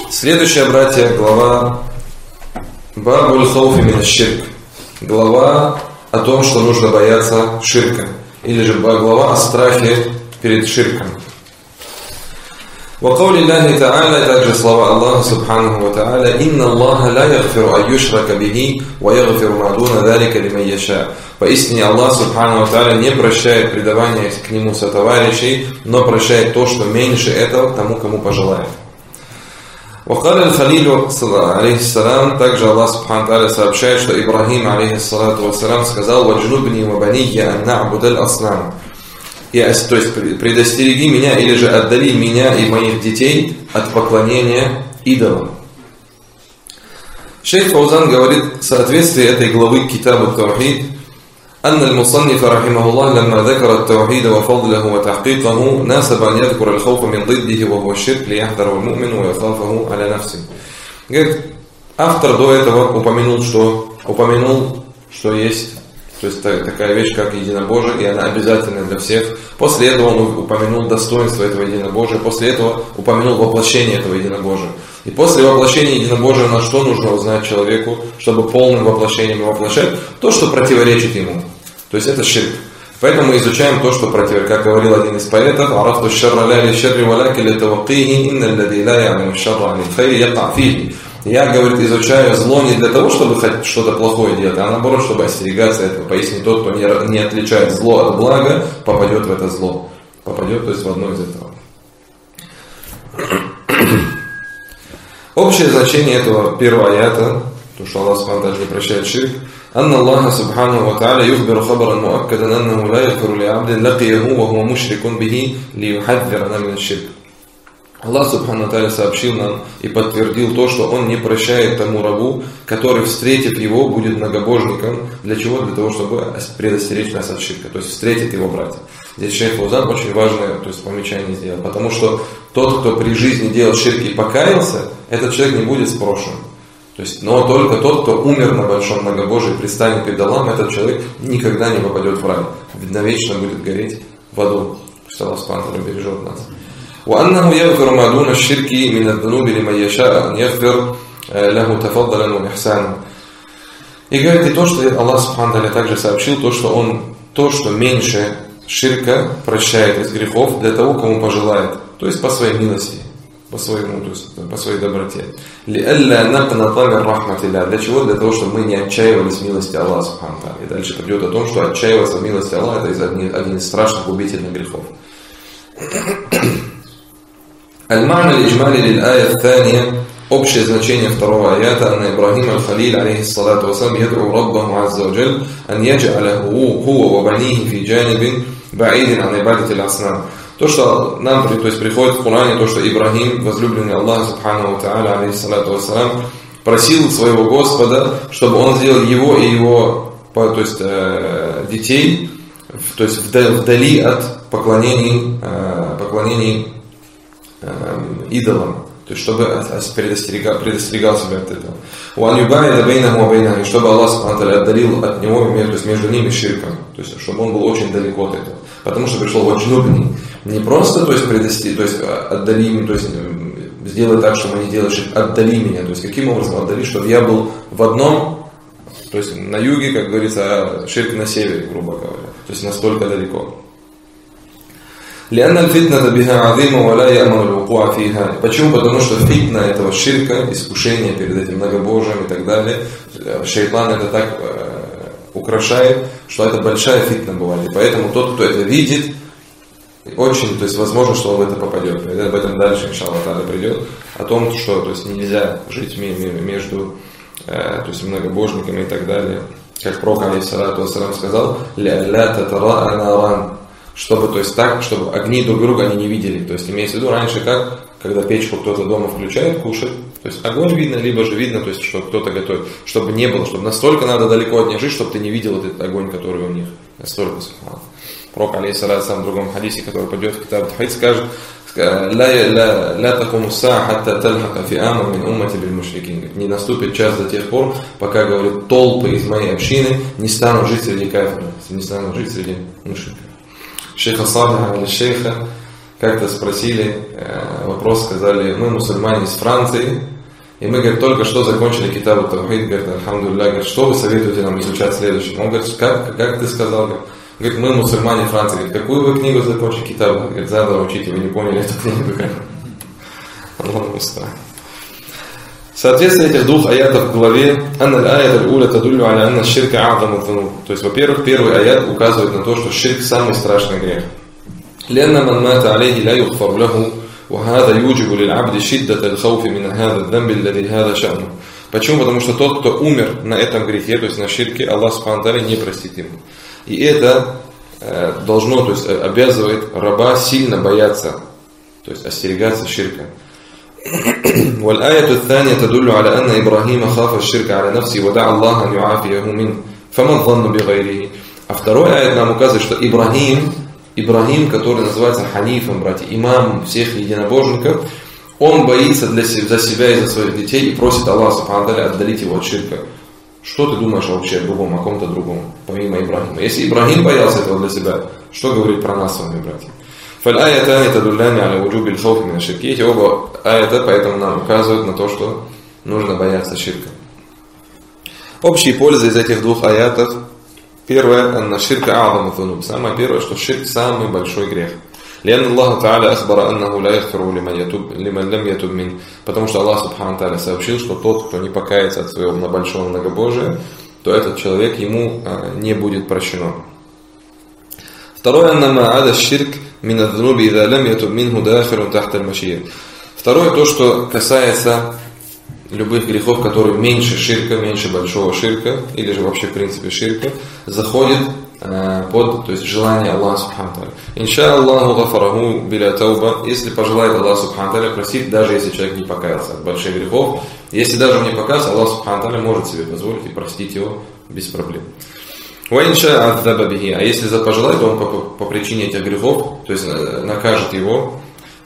Следующая, братья, глава Бабуль хауфи мин аш-ширк. Глава о том, что нужно бояться ширка. Или же глава о страхе перед ширком. وقول الله تعالى, также слова Аллаха субханаху ва тааля: «Инна Аллаха ла ягфиру ан юшрака бихи, ва ягфиру ма дуна залика лиман яша». Поистине Аллах субханаху ва тааля не прощает предавание к нему сотоварищей, но прощает то, что меньше этого, тому, кому пожелает. وقال الخليل عليه السلام, также Аллах субханаху ва тааля сообщает, что Ибрахим алейхиссалату вассалам сказал: «Ваджнубни ва банийя ан на'будаль аснам». То есть предостереги меня или же отдали меня и моих детей от поклонения идолам. Шейх Фаузан говорит в соответствии этой главы Китаб ат-Таухид: أن المصنف رحمه الله لما ذكر التوحيد وفضله وتحقيقه ناسب أن يذكر الخوف من ضده وهو الشرك ليحذره المؤمن ويخافه على نفسه. Говорит, автор до этого упомянул, что есть, то есть такая вещь, как единобожие, и она обязательна для всех. После этого он упомянул достоинство этого единобожия, после этого упомянул воплощение этого единобожия. И после воплощения единобожия на что нужно узнать человеку, чтобы полным воплощением воплощать то, что противоречит ему. То есть это ширк. Поэтому мы изучаем то, что противоречит. Как говорил один из поэтов: «Арафту шарра ля ли шарри валяки ли тавакихи, инна лади ла я'му шарра ани хайри яка фихи». Я, говорит, изучаю зло не для того, чтобы что-то плохое делать, а наоборот, чтобы остерегаться этого. Пояснить, тот, кто не отличает зло от блага, попадет в это зло. Попадет, то есть в одно из этого. Общее значение этого первого аята, то, что Аллах субхану ва тааля не прощает ширк: «Анна Аллаха субхану ва тааля юхбиру хабаран муаккадан аннаху ла ягфиру ли абдин лакияху ва хуа мушрикун бихи ли юхаддирана мин аш-ширк». Аллах субхану ва тааля сообщил нам и подтвердил то, что Он не прощает тому рабу, который, встретив его, будет многобожником. Для чего? Для того, чтобы предостеречь нас от ширка. То есть встретит его братья. Здесь шейх Фаузан очень важное, то есть помечание сделал. Потому что тот, кто при жизни делал ширк и покаялся, этот человек не будет спрошен. То есть, но только тот, кто умер на большом многобожии, предстанет перед Аллахом, этот человек никогда не попадет в рай. Навечно будет гореть в аду. Что Аллах субхану ва тааля бережет нас. وأنه يغفر ما دون الشرك من الذنوب لمن يشاء أن يغفر له تفضلا وإحسانا. И говорит и то, что Аллах субхану ва тааля также сообщил, то, что меньше ширка прощает из грехов для того, кому пожелает, то есть по своей милости, по своей доброте. لِأَلَّا نَقْنَطَ مِنْ رَحْمَةِ اللَّهِ. Для чего? Для того, чтобы мы не отчаивались в милости Аллаха субхану ва тааля. И дальше придет о том, что отчаиваться в милости Аллаха — это один из страшных губительных грехов. المعنى الإجمالي للآية الثانية, общее значение второго аята: أن إبراهيم الخليل عليه الصلاة والسلام يدعو ربه عز وجل أن يجعله هو وبنيه في جانب بعيد عن عبادة الأصنام. То, что нам, то есть приходит в Коране, то, что Ибрахим, возлюбленный Аллаха субхану ва тааля, алейхиссалату вассалам, просил своего Господа, чтобы он сделал его и его, то есть детей, то есть вдали от поклонений идолам, то есть чтобы предостерегал себя от этого. И чтобы Аллах субхану ва тааля отдалил от него, то есть между ними ширком, то есть чтобы он был очень далеко от этого. Потому что пришло ваджнубни, не просто, то есть отдали меня, то есть сделай так, чтобы не делать ширк, отдали меня, то есть каким образом отдали, чтобы я был в одном, то есть на юге, как говорится, а ширк на севере, грубо говоря, то есть настолько далеко. لأن الفتنة بها عظيمة ولا يأمن الوقوع فيها. Почему? Потому что фитна этого ширка, искушение перед этим многобожием и так далее, шайтан это так украшает, что это большая фитна бывает. И поэтому тот, кто это видит, очень, то есть возможно, что он в это попадет. Об этом дальше, иншаллах, придет. О том, что, то есть нельзя жить между, то есть многобожниками и так далее. Как пророк алейхиссалату вассалам сказал: «Ля татара анаран». Чтобы, то есть так, чтобы огни друг друга они не видели. То есть имеется в виду раньше, как, когда печку кто-то дома включает, кушать, то есть огонь видно, либо же видно, то есть что кто-то готовит. Чтобы не было, чтобы настолько надо далеко от них жить, чтобы ты не видел этот огонь, который у них. Настолько субханаллах. Пророк алейхиссалату вассалам в другом хадисе, который пойдет в Китаб ат-Таухид, скажет: «Ла такуму саа хатта тальхака фи'аму мин уммати биль мушрикин». Не наступит час до тех пор, пока, говорит, толпы из моей общины не станут жить среди кафиров, не станут жить среди мушриков. Шейха Салиха аль-Шейха как-то спросили вопрос, сказали, мы мусульмане из Франции, и мы, говорит, только что закончили китаб ат-Таухид, говорит, альхамдулилля, говорит, что вы советуете нам изучать следующим? Он говорит, как ты сказал? Говорит, мы мусульмане Франции. Говорит, какую вы книгу закончили китаб? Говорит, заново учите, вы не поняли эту книгу. Аллаху муста'ан. Соответственно, этих двух аятов в главе то есть, во-первых, первый аят указывает на то, что ширк самый страшный грех. Почему? Потому что тот, кто умер на этом грехе, то есть на ширке, Аллах субхану ва тааля не простит ему. И это должно, то есть обязывает раба сильно бояться, то есть остерегаться ширка. والآية الثانية تدل على أن إبراهيم خاف الشرك على نفسه ودعا الله أن يعافيه منه فما الظن بغيره. А второй аят нам указывает, что Ибрахим, который называется Ханифом, братья, имам всех единобожников, он боится за себя и за своих детей и просит Аллаха субхану ва тааля отдалить его от ширка. Что ты думаешь вообще о другом, о ком-то другом, помимо Ибрахима? Если Ибрахим боялся этого для себя, что говорит про нас с вами, братья? فالآيتان تدلان على وجوب الخوف من الشرك. Эти оба аята поэтому нам указывают на то, что нужно бояться ширка. Общие пользы из этих двух аятов. Первое, анна ширка а'заму зунуб. Самое первое, что ширк самый большой грех. لأن الله تعالى أخبر أنه لا يغفر لمن لم يتب منه. Потому что Аллах субхану ва тааля сообщил, что тот, кто не покается от своего большого многобожия, то этот человек ему не будет прощено. Второе, Второе, то, что касается любых грехов, которые меньше ширка, меньше большого ширка, или же вообще в принципе ширка, заходит под, то есть желание Аллаха субхану ва тааля. Инша Аллаху гафараху биля тауба, если пожелает Аллах субхану ва тааля простить, даже если человек не покаялся от больших грехов. Если даже он не покаялся, Аллах субхану ва тааля может себе позволить и простить его без проблем. А если пожелает, он по причине этих грехов, то есть накажет его,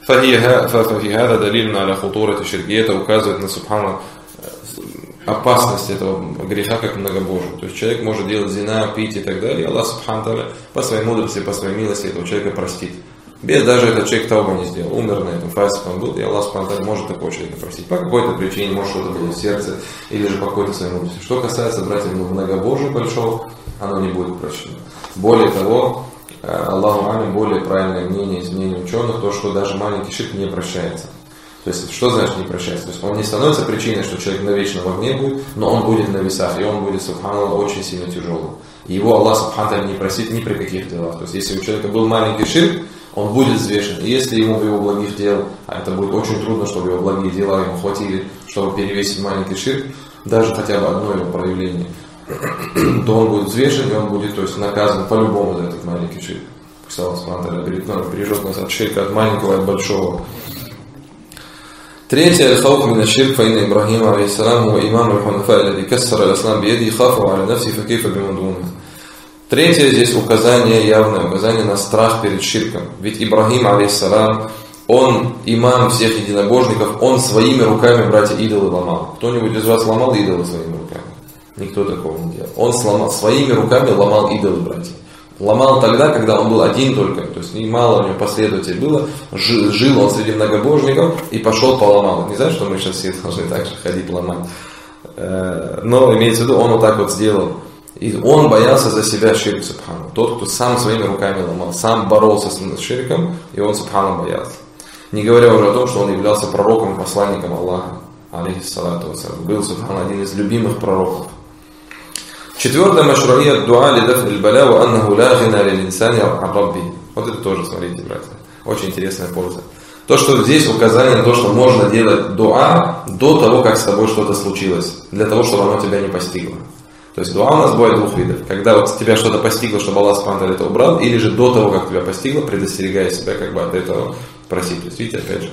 это указывает на субхану опасность этого греха как многобожия. То есть человек может делать зина, пить и так далее, и Аллах субхану тааля по своей мудрости, по своей милости этого человека простит. Без даже этот человек тауба не сделал, умер на этом фасике он был, и Аллах субхану тааля может такого человека простить. По какой-то причине, может что-то было в сердце, или же по какой-то своей мудрости. Что касается, братья, многобожия большого, оно не будет прощено. Более того, Аллаху алям, более правильное мнение из мнений ученых, то, что даже маленький ширк не прощается. То есть, что значит не прощается? То есть, он не становится причиной, что человек навечно в огне будет, но он будет на весах, и он будет, субханаллах, очень сильно тяжелым. И его Аллах, субханаллах, не простит ни при каких делах. То есть, если у человека был маленький ширк, он будет взвешен. И если ему в его благих дел, а это будет очень трудно, чтобы его благие дела ему хватили, чтобы перевесить маленький ширк, даже хотя бы одно его проявление, то он будет взвешен, и он будет, то есть, наказан по-любому за этот маленький ширк. Пусть Аллах субхану ва тааля бережет нас от ширка, от маленького и от большого. Третье, الخوف من الشرك فإن إبراهيم عليه السلام هو إمام الحنفاء الذي كسر الأصنام بيده خافه على نفسه فكيف بمن دونه. Третье, здесь указание, явное указание на страх перед ширком. Ведь Ибрахим, алейхиссалам, он имам всех единобожников, он своими руками, братья, идолы ломал. Кто-нибудь из вас ломал идолы своими руками? Никто такого не делал. Он своими руками ломал идолы, братья. Ломал тогда, когда он был один только, то есть мало у него последователей было, жил он среди многобожников и пошел поломал. Не знаю, что мы сейчас все должны так же ходить ломать. Но имеется в виду, он вот так вот сделал. И он боялся за себя ширк, субхану. Тот, кто сам своими руками ломал, сам боролся с ширком, и он, субхану, боялся. Не говоря уже о том, что он являлся пророком и посланником Аллаха, алейхиссалату вассалям. Был, субхану, один из любимых пророков. Четвертое, машруия дуа лидаф аль-баля ва аннаху ла гина лил-инсани ан рабби. Вот это тоже, смотрите, братья, очень интересная польза. То, что здесь указание на то, что можно делать дуа до того, как с тобой что-то случилось, для того, чтобы оно тебя не постигло. То есть дуа у нас бывает двух видов. Когда вот тебя что-то постигло, чтобы Аллах субхану ва тааля это убрал, или же до того, как тебя постигло, предостерегая себя как бы от этого просить. То есть, видите, опять же.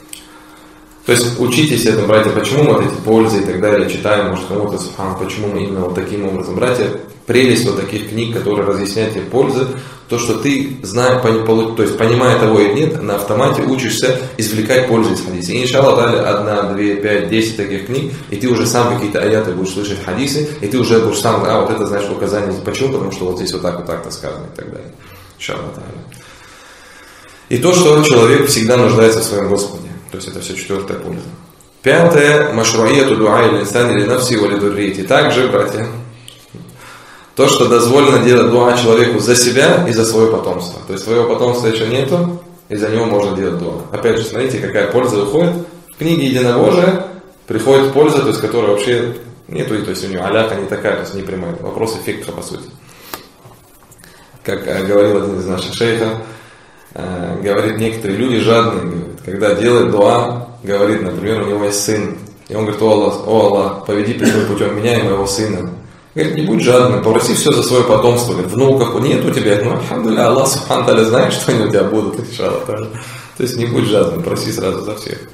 То есть учитесь этому, братья, почему вот эти пользы и так далее читаем, может кому-то, субхану, почему мы именно вот таким образом. Братья, прелесть вот таких книг, которые разъясняют эти пользы, то, что ты, зная, то есть понимая того или нет, на автомате учишься извлекать пользу из хадиса. И иншаллах дали 1, 2, 5, 10 таких книг, и ты уже сам какие-то аяты будешь слышать хадисы, и ты уже будешь сам, вот это значит указание. Почему? Потому что вот здесь вот так-то сказано и так далее. Иншаллах. И то, что человек всегда нуждается в своем Господе. То есть это все четвертая польза. Пятое. Машруияту дуа или инсан или нафси или дуррити. Также, братья, то, что дозволено делать дуа человеку за себя и за свое потомство. То есть своего потомства еще нету, и за него можно делать дуа. Опять же, смотрите, какая польза выходит. В книге Единобожия приходит польза, то есть которая вообще нету, то есть у нее аляка не такая, то есть не прямая. Вопрос эффекта, по сути. Как говорил один из наших шейхов, говорит, некоторые люди жадные, говорит, когда делают дуа, говорит, например, у него есть сын, и он говорит: о Аллах, поведи прямым путем меня и моего сына. Говорит, не будь жадным, попроси все за свое потомство. Говорит, внуков нет у тебя. Ну, альхамдулилля, Аллах субхану тааля знает, что они у тебя будут, иншаллах. То есть не будь жадным, проси сразу за всех.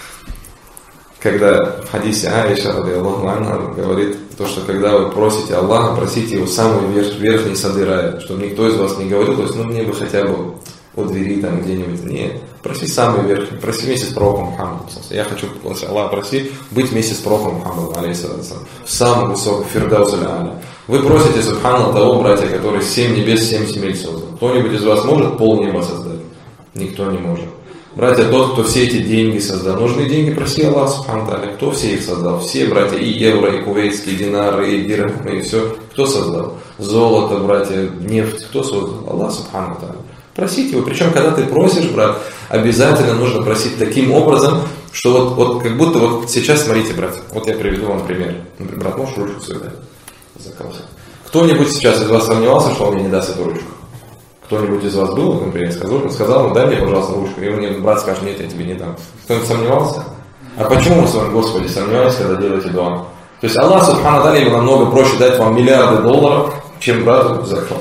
Когда в хадисе Аиша, радиаллаху анха, говорит, то, что когда вы просите Аллаха, просите его самые верхние сады рая, чтобы никто из вас не говорил, то есть, мне бы хотя бы у двери там где-нибудь. Нет, проси самый верхний, проси вместе с пророком Мухаммадом. Я хочу попросить Аллаха, проси быть вместе с пророком Мухаммадом, алейхиссалату вассалам, в самом высоком фирдаус аль-а'ля. Вы просите субхана того, братья, который 7 небес, 7 земель создал. Кто-нибудь из вас может полнеба создать? Никто не может. Братья, тот, кто все эти деньги создал. Нужны деньги, проси Аллах субхану тааля. Кто все их создал? Все, братья, и евро, и кувейтские динары, и дирхамы, и все. Кто создал? Золото, братья, нефть. Кто создал? Аллах субхану тааля. Просить его. Причем, когда ты просишь, брат, обязательно нужно просить таким образом, что вот как будто вот сейчас, смотрите, братья, вот я приведу вам пример. Например, брат, можешь ручку свою дать? Закрылся. Кто-нибудь сейчас из вас сомневался, что он мне не даст эту ручку? Кто-нибудь из вас был, например, сказал, дай мне, пожалуйста, ручку. И мне брат скажет: нет, я тебе не дам. Кто-нибудь сомневался? А почему вы в своем Господе сомневаетесь, когда делаете дуа? То есть Аллах субхану тааля ему намного проще дать вам миллиарды долларов, чем брату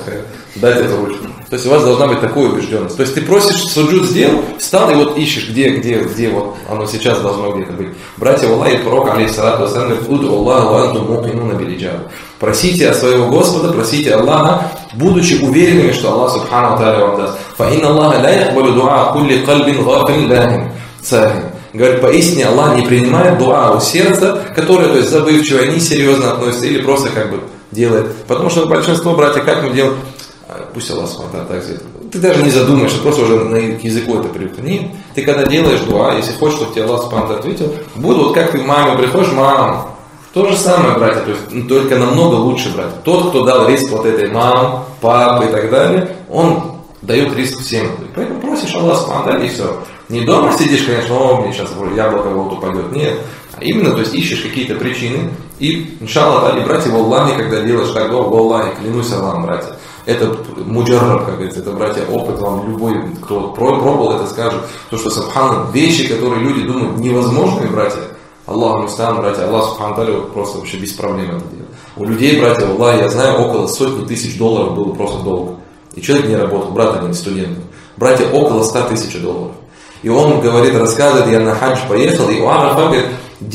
дать эту ручку. То есть у вас должна быть такая убежденность. То есть ты просишь, суджуд сделал, встал и вот ищешь, где вот оно сейчас должно где-то быть. Братья, Аллах и пророк, алейхиссалату вассалам, говорит: уду Аллаху ва антум мукинуна билиджаба. Просите от своего Господа, просите Аллаха, будучи уверенными, что Аллах субхану тааля вам даст. Фа инна Аллаха ла яхбалу дуа кулли кальбин гафин лахин цахин. Говорит, поистине Аллах не принимает дуа у сердца, которое, то есть, забывчивое, несерьезно относится или просто как бы делает. Потому что большинство, братья, как мы делаем? Пусть Аллах смотрит так сделает. Ты даже не задумаешься, просто уже к языку это привык. Нет, ты когда делаешь дуа, если хочешь, чтобы тебе Аллах субхану ответил, буду вот как ты к маме приходишь: мам. То же самое, братья, то есть только намного лучше, братья. Тот, кто дал риск вот этой мам, пап и так далее, он дает риск всем. Поэтому просишь Аллах субхану и все. Не дома сидишь, конечно, мне сейчас яблоко вот упадет. Нет. А именно, то есть ищешь какие-то причины. И, иншаллах, и братья, в Аллахе, когда делаешь так, в Аллахе, клянусь Аллахом, братья. Это муджарраб, как говорится, это, братья, опыт вам любой, кто пробовал это, скажет, то, что субхана, вещи, которые люди думают невозможными, братья, Аллах мустан, братья, Аллах субхану тааля просто вообще без проблем это делает. У людей, братья, Аллах, я знаю, около сотни тысяч долларов было просто долг. И человек не работал, брат один, студент. Братья, около 100 тысяч долларов. И он говорит, рассказывает: я на хадж поехал, и у Арафа, говорит,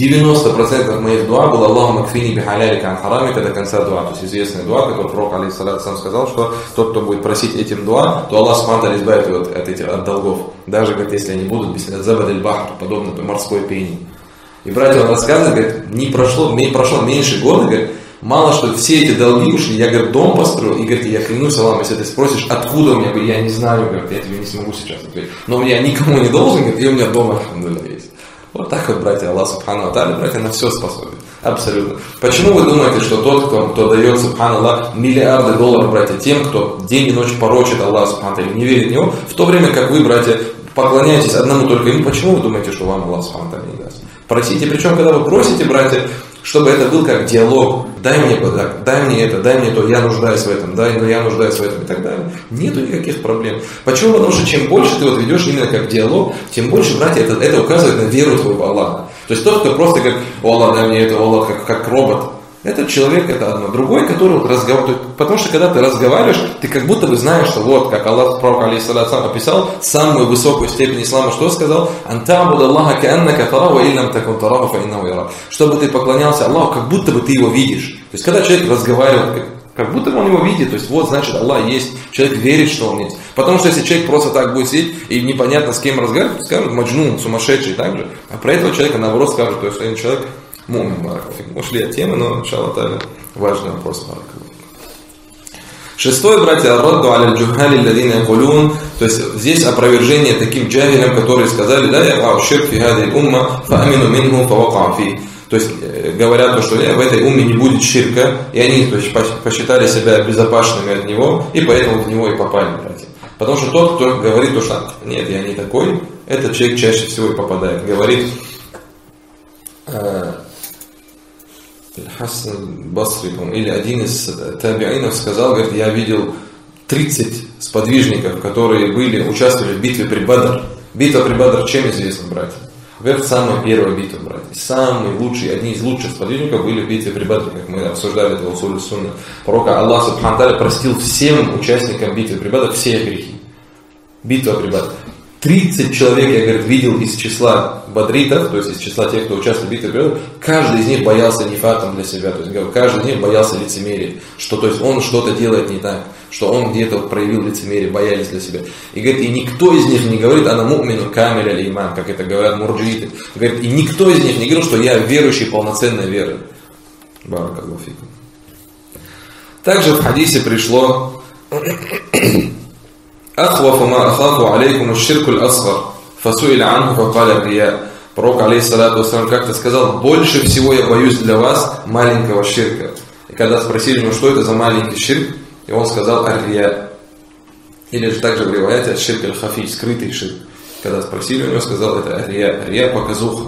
90% моих дуа было: Аллаху макфини бихалялика ан харамика, до конца дуа. То есть известная дуа, который пророк алейхиссалату вассалам сказал, что тот, кто будет просить этим дуа, то Аллах субхану тааля избавит его от долгов. Даже, говорит, если они будут забадаль-бахр, подобно морской пене. И братья, он рассказывает, говорит, прошло меньше года, говорит, мало что все эти долги ушли, я, говорит, дом построил, и, говорит, я клянусь Аллахом, если ты спросишь, откуда у меня, говорит, я не знаю, говорит, я тебе не смогу сейчас ответить, но я никому не должен, говорит, и у меня дома, альхамдулилля, есть. Вот так вот, братья, Аллах субхану тааля, братья, на все способен. Абсолютно. Почему вы думаете, что тот, кто дает, субхану Аллах, миллиарды долларов, братья, тем, кто день и ночь порочит Аллах субхану тааля, не верит в него, в то время как вы, братья, поклоняетесь одному только ему, почему вы думаете, что вам Аллах субхану тааля не даст? Просите, причем, когда вы просите, братья, чтобы это был как диалог: дай мне это, дай мне то, я нуждаюсь в этом, я нуждаюсь в этом и так далее. Нету никаких проблем. Почему? Потому что чем больше ты вот ведешь именно как диалог, тем больше, братья, это указывает на веру твоего Аллаха. То есть тот, кто просто как: о Аллах, дай мне это, о Аллах, как робот. Этот человек, это одно. Другой, который вот разговаривает. Потому что когда ты разговариваешь, ты как будто бы знаешь, что вот, как Аллах пророк алейхиссалату описал самую высокую степень ислама, что сказал: антабуд Аллаха кааннака тараху ва иллам такун тараху фа иннаху ярак. Чтобы ты поклонялся Аллаху, как будто бы ты его видишь. То есть когда человек разговаривает, как будто бы он его видит, то есть вот, значит, Аллах есть, человек верит, что он есть. Потому что если человек просто так будет сидеть и непонятно с кем разговаривать, то скажут: маджнун, сумасшедший, так же. А про этого человека наоборот скажут, то есть один человек мумин, баракаллаху фик. Ушли от темы, но иншаллах тааля важный вопрос, баракаллаху. Шестое, братья, «Ар-радду аля аль-джухали алладина якулун», то есть здесь опровержение таким джахилям, которые сказали: «Да, я ширк фи хади умма, фа амину минху, фа вака фи». То есть говорят, что в этой умме не будет ширка, и они, то есть, посчитали себя безопасными от него, и поэтому в него и попали, братья. Потому что тот, кто говорит, что нет, я не такой, этот человек чаще всего и попадает. Говорит Хасан Басри, или один из табиинов сказал, говорит: я видел 30 сподвижников, которые участвовали в битве при Бадр. Битва при Бадр чем известна, братья? Во-первых, самая первая битва, братья. Самые лучшие, одни из лучших сподвижников были в битве при Бадре, как мы обсуждали это в Усуль Сунна. Пророк Аллах Субхану Тааля простил всем участникам битвы при Бадре все грехи. Битва при Бадре. 30 человек, я, говорит, видел из числа бадритов, то есть из числа тех, кто участвовал в битве при Бадре, каждый из них боялся нифатом для себя, то есть каждый из них боялся лицемерия, что то есть он что-то делает не так, что он где-то проявил лицемерие, боялись для себя. И говорит, и никто из них не говорит: «Ана му'мину камиль аль иман», как это говорят мурджииты. Говорит, и никто из них не говорил, что я верующий полноценной верой. Баракаллаху фикум. Также в хадисе пришло: «Ахвафу ма ахафу алейкум аш-ширку аль-асгар, фасуиля анху факаля рия». Пророк, алейхиссалату вассалям, как-то сказал: больше всего я боюсь для вас маленького ширка. И когда спросили ему, что это за маленький ширк, и он сказал: ар-рия. Или же также в риваяте аш-ширк аль-хафи, скрытый ширк. Когда спросили у него, сказал: это ар-рия. Рия — показуха.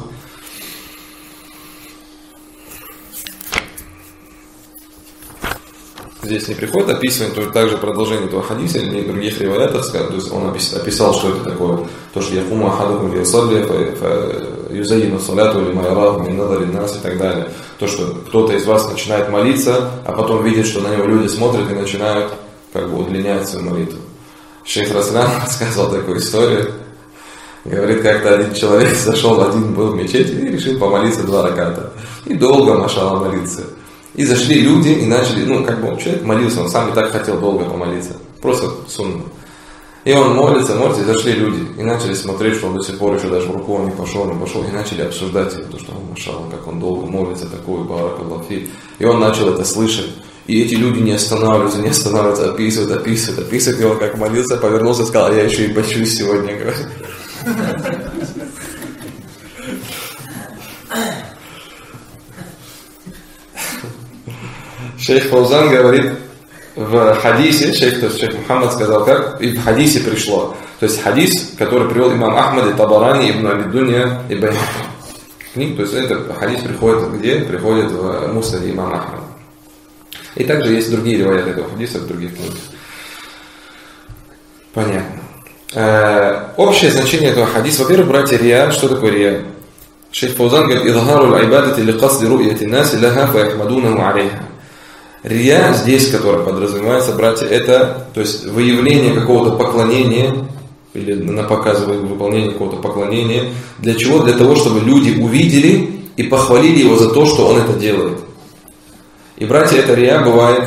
Здесь не приходит описывать, то также продолжение этого хадиса или других риваятов, то есть он описал, что это такое. То, что якума ахадукум лиусалли, юзаину саляту или майраху мин надари нас и так далее. То, что кто-то из вас начинает молиться, а потом видит, что на него люди смотрят и начинают как бы удлинять свою молитву. Шейх Раслан рассказал такую историю. Говорит, как-то один человек был в мечеть и решил помолиться 2 раката. И долго, машалла, молиться. И зашли люди и начали, человек молился, он сам и так хотел долго помолиться. Просто сунна. И он молится, и зашли люди. И начали смотреть, что он до сих пор еще даже в руку не пошел. И начали обсуждать его, что он машалла, как он долго молится, такой баракаллаху фи. И он начал это слышать. И эти люди не останавливаются, описывают. И он как молился, повернулся и сказал: я еще и бочусь сегодня, говорит. Шейх Фаузан говорит в хадисе, шейх Мухаммад сказал, как и в хадисе пришло. То есть хадис, который привел имам Ахмад и Табарани, Ибн Аби-Дунья и Байхақи. То есть этот хадис приходит где? Приходит в Муснаде имама Ахмада. И также есть другие риваяты этого хадиса в других книгах. Понятно. Общее значение этого хадиса. Во-первых, братья, рия. Что такое рия? Шейх Фаузан говорит: «Изхару аль-айбадати ли касди ру'яти наси лаха фа яхмадунаху алейха». Рия здесь, которая подразумевается, братья, это, то есть выявление какого-то поклонения или на показ выполнение какого-то поклонения. Для чего? Для того, чтобы люди увидели и похвалили его за то, что он это делает. И, братья, эта рия бывает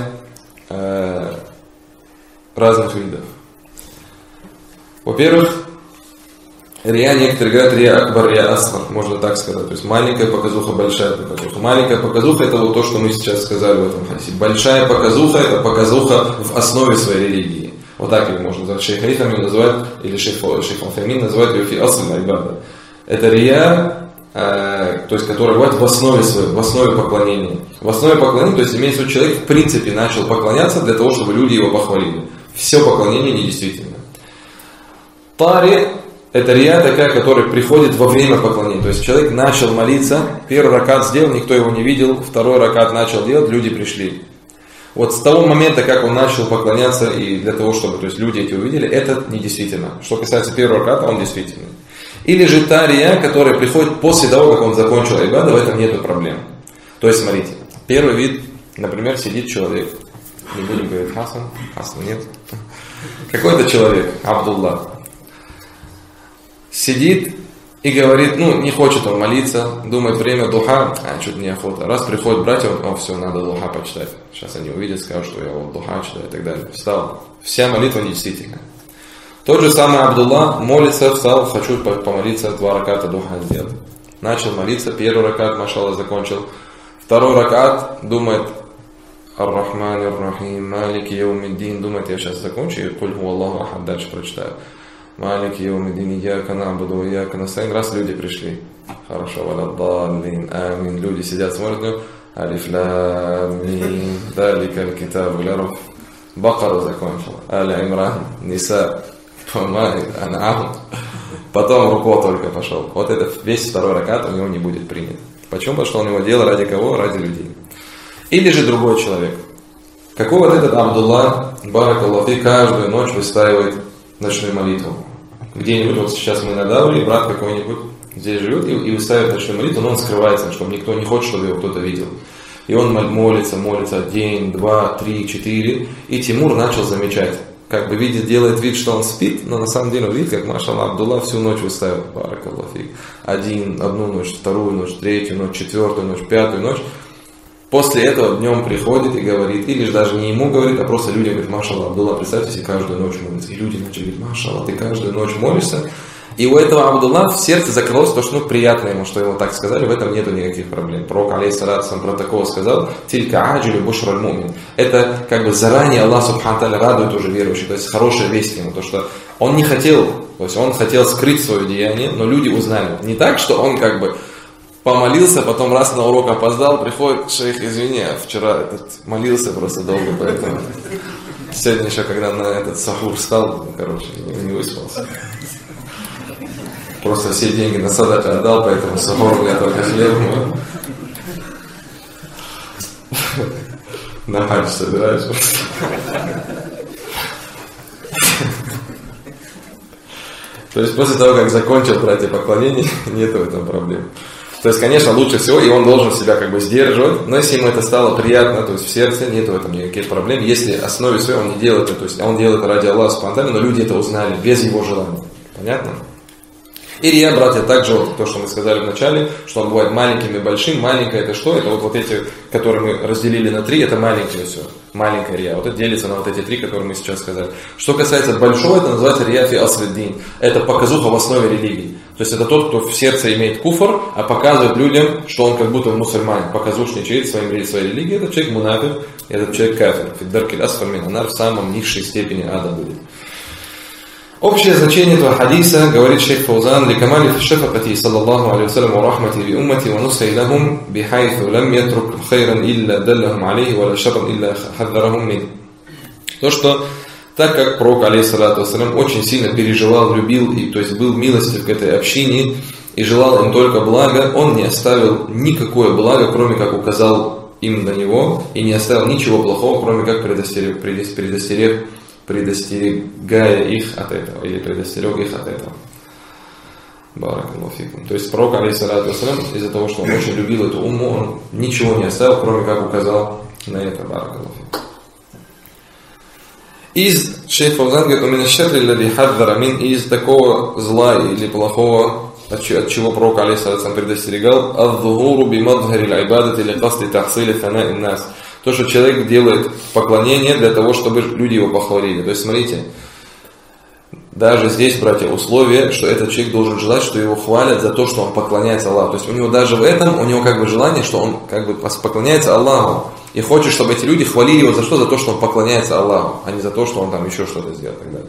разных видов. Во-первых, рия, некоторые говорят, рия акбар, рия асгар, можно так сказать. То есть маленькая показуха, большая показуха. Маленькая показуха — это вот то, что мы сейчас сказали в этом хадисе. Большая показуха — это показуха в основе своей религии. Вот так ее можно назвать. Шейх Хайфами называет, или шейх Алфамин называет ее фи асл айбада. Это рия, то есть которая бывает в основе своей, в основе поклонения. В основе поклонения, то есть имеется в виду, человек в принципе начал поклоняться для того, чтобы люди его похвалили. Все поклонение недействительно. Тари — это рия такая, которая приходит во время поклонения. То есть человек начал молиться, первый ракат сделал, никто его не видел, второй ракат начал делать, люди пришли. Вот с того момента, как он начал поклоняться, и для того, чтобы то есть, люди эти увидели, это недействительно. Что касается первого раката, он действительный. Или же та рия, которая приходит после того, как он закончил айбаду, в этом нет проблем. То есть, смотрите, первый вид, например, сидит человек, не будем говорить Хасан нет, какой-то человек, Абдулла, сидит и говорит, не хочет он молиться, думает, время духа, что-то неохота. Раз приходят братья, все, надо духа почитать. Сейчас они увидят, скажут, что я вот духа читаю и так далее. Встал. Вся молитва недействительна. Тот же самый Абдулла молится, встал, хочу помолиться, 2 раката духа сделать. Начал молиться, первый ракат, машалла, закончил. Второй ракат, думает, Ар-Рахман Ар-Рахим, Малики Яумиддин. Думает, я сейчас закончу и Куль ху Аллаху ахад дальше прочитаю. Малики Яумиддин, Ияка набуду, Ияка настаин. Раз люди пришли. Хорошо, валаддаллин, амин. Люди сидят, смотрят, алиф лам мим, далика аль-китабу ля райба. Бакару закончил. Аля-Имран, Ниса, Маид, Ан'ам. Потом руко только пошел. Вот это весь второй ракат у него не будет принят. Почему? Потому что он его делал ради кого? Ради людей. Или же другой человек. Какой вот этот Абдулла, баракаллаху фи, каждую ночь выстаивает ночную молитву. Где-нибудь, вот сейчас мы на Дауре, брат какой-нибудь здесь живет и выстаивает ночную молитву, но он скрывается, чтобы никто не хочет, чтобы его кто-то видел. И он молится день, 2, 3, 4. И Тимур начал замечать. Как бы делает вид, что он спит, но на самом деле он видит, как машаллах Абдулла всю ночь выставил. Баракаллаху фик. Одну ночь, вторую ночь, третью ночь, четвертую ночь, пятую ночь. После этого днем приходит и говорит, или же даже не ему говорит, а просто людям говорит, машаллах Абдулла, представьте себе, каждую ночь молится. И люди начали говорить, машаллах, ты каждую ночь молишься. И у этого Абдулла в сердце закрылось то, что приятно ему, что ему так сказали, в этом нету никаких проблем. Пророк, алейхиссалату про такого сказал, «Тилька аджилю бушраль мумин». Это как бы заранее Аллах субхану тааля радует уже верующих, то есть хорошая весть ему, то что он не хотел, то есть он хотел скрыть свое деяние, но люди узнали. Не так, что он как бы помолился, потом раз на урок опоздал, приходит, шейх, извини, вчера молился просто долго, поэтому сегодня еще, когда на этот сахур встал, не выспался. Просто все деньги на садак отдал, поэтому сахур у меня только хлеб. На хадж собираешь. То есть после того, как закончил братья поклонение, нет в этом проблем. То есть, конечно, лучше всего, и он должен себя как бы сдерживать, но если ему это стало приятно, то есть в сердце, нет в этом никаких проблем. Если в основе своей он не делает это, то есть он делает это ради Аллаха спонтанно, но люди это узнали без его желания. Понятно? И рия, братья, также вот то, что мы сказали в начале, что он бывает маленьким и большим. Маленькое это что? Это вот эти, которые мы разделили на 3, это маленькие все. Маленькая рия. Вот это делится на вот эти 3, которые мы сейчас сказали. Что касается большого, это называется рия фи аслиддин. Это показуха в основе религии. То есть это тот, кто в сердце имеет куфр, а показывает людям, что он как будто мусульманин. Показушничает своей религией. Этот человек мунафик, этот человек кафир. Фиддаркиль асфар мин анар, в самом низшей степени ада будет. Общее значение этого хадиса, говорит шейх Фаузан, «Ликамали фишафакати, саллаллаху алейхи вассалям, ва рахмати би уммати, ва нусхай лахум, бихайфу лам ятрук хайран илля даллахум алейхи, ва ла шарран илля хаддарахум мин». То, что так как пророк, алейхиссалату вассалям, очень сильно переживал, любил, и, то есть был милостив к этой общине, и желал им только блага, он не оставил никакое благо, кроме как указал им на него, и не оставил ничего плохого, кроме как предостерегая их от этого, или предостерег их от этого. Баракаллаху фикум. То есть пророк, алейхиссалату вассалям, из-за того, что он очень любил эту умму, он ничего не оставил, кроме как указал на это. Баракаллаху фикум. Из шейх Фаузан говорит, из такого зла или плохого, от чего пророк, алейхиссалату вассалям, предостерегал, ад-духуру бимадхари аль-айбадати ли касди тахсили фана ин-нас. То, что человек делает поклонение для того, чтобы люди его похвалили. То есть, смотрите, даже здесь, братья, условие, что этот человек должен желать, что его хвалят за то, что он поклоняется Аллаху. То есть, у него даже в этом, у него как бы желание, что он как бы поклоняется Аллаху. И хочет, чтобы эти люди хвалили его за что? За то, что он поклоняется Аллаху, а не за то, что он там еще что-то сделал. И так далее.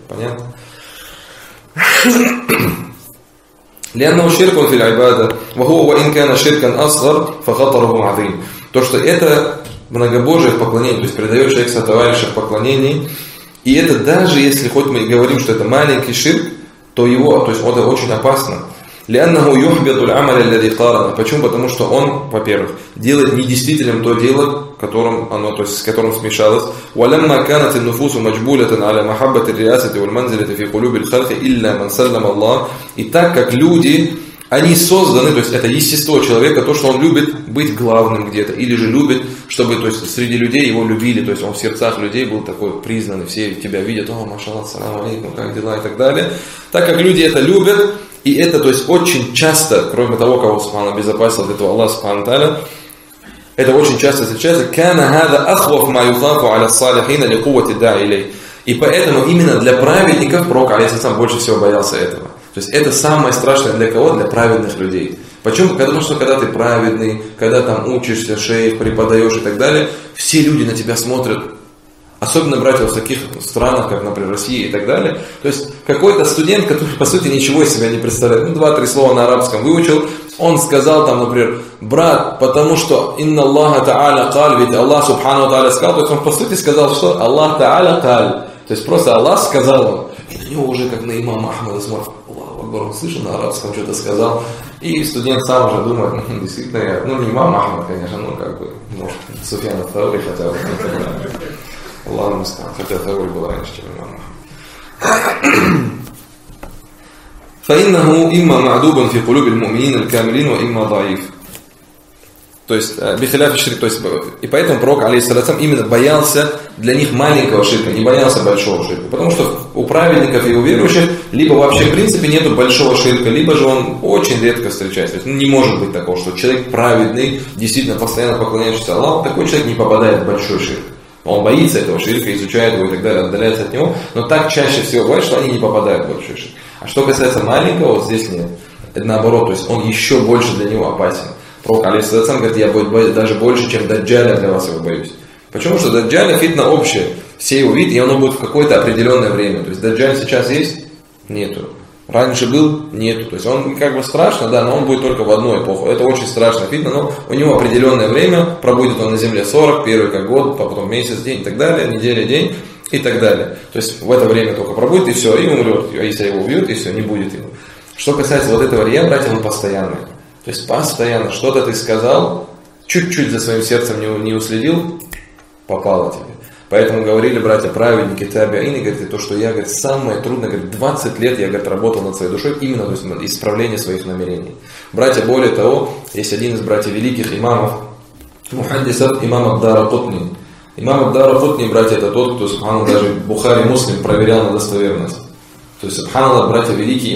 Понятно? لأنه شرك في العبادة وهو وإن كان شركا أصغر فخطره عظيم. То, что это многобожие в поклонении, то есть предает человек сотоварища в поклонении, и это даже если хоть мы и говорим, что это маленький ширк, то его, то есть это очень опасно. لأنه يحبط العمل الذي قارن. Почему? Потому что он, во-первых, делает недействительным то дело, которым оно, то есть с которым смешалось. ولما كانت النفوس مجبولة على محبة الرئاسة والمنزلة في قلوب الخلق إلا من سلم الله. И так как люди, они созданы, то есть это естество человека, то, что он любит быть главным где-то, или же любит, чтобы, то есть среди людей его любили, то есть он в сердцах людей был такой признанный, все тебя видят, о, машаллах, салам алейкум, как дела и так далее. Так как люди это любят, и это, то есть очень часто, кроме того, кого Субхану обезопасил от этого Аллах Субхану тааля, это очень часто встречается, كان هذا أخوف ما يخاف على الصالحين لقوة الداعي إليه. И поэтому именно для праведников пророк алейхиссалам больше всего боялся этого. То есть это самое страшное для кого? Для праведных людей. Почему? Потому что когда ты праведный, когда там учишься, шейх, преподаешь и так далее, все люди на тебя смотрят. Особенно, братья, в таких странах, как, например, Россия и так далее. То есть, какой-то студент, который, по сути, ничего из себя не представляет, 2-3 слова на арабском выучил, он сказал там, например, брат, потому что инна Аллаха та'аля каль, ведь Аллах субхану та'аля сказал, то есть он, по сути, сказал, что Аллах та'аля каль. То есть, просто Аллах сказал он. И на него уже, как на имама Ахмада смотрит, Аллаху Акбар, он слышал на арабском, что-то сказал. И студент сам уже думает, действительно, я, не имам Ахмад, конечно, может, Суфьян ат-Таури хотя бы, Аллаху муста'ан, хотя Таури был раньше, чем имам Ахмад. فإنه إما معدوب في قلوب المؤمنين الكاملين وإما ضعيف. То есть, бихиляф ширк, то есть, и поэтому пророк, алейхиссалям, именно боялся для них маленького ширка, не боялся большого ширка. Потому что у праведников и у верующих либо вообще в принципе нету большого ширка, либо же он очень редко встречается. То есть, не может быть такого, что человек праведный, действительно постоянно поклоняющийся Аллаху, такой человек не попадает в большой ширк. Он боится этого ширка, изучает его и так далее, отдаляется от него, но так чаще всего бывает, что они не попадают в большой ширк. А что касается маленького, вот здесь нет. Это наоборот, то есть он еще больше для него опасен. Пророк, алейхиссалям, говорит, я боюсь даже больше, чем даджаля для вас его боюсь. Почему? Что даджаля фитна общая. Все его видят, и оно будет в какое-то определенное время. То есть даджаль сейчас есть? Нету. Раньше был? Нету. То есть он как бы страшно, да, но он будет только в одну эпоху. Это очень страшно фитна, но у него определенное время, пробудет он на земле 40, первый как год, потом месяц, день и так далее, неделя, день и так далее. То есть в это время только пробудет и все, и умрет. А если его убьют, и все, не будет его. Что касается вот этого рия, братья, он постоянный. То есть постоянно что-то ты сказал, чуть-чуть за своим сердцем не уследил, попало тебе. Поэтому говорили братья праведники, табиины, говорит, то, что я, говорит, самое трудное, говорит, 20 лет я, говорит, работал над своей душой, именно то есть, исправление своих намерений. Братья, более того, есть один из братьев великих имамов, мухаддисат, имам ад-Даракутни. Имам ад-Даракутни, братья, это тот, кто, субханаллах, даже Бухари Муслим проверял на достоверность. То есть, субханаллах, братья, великий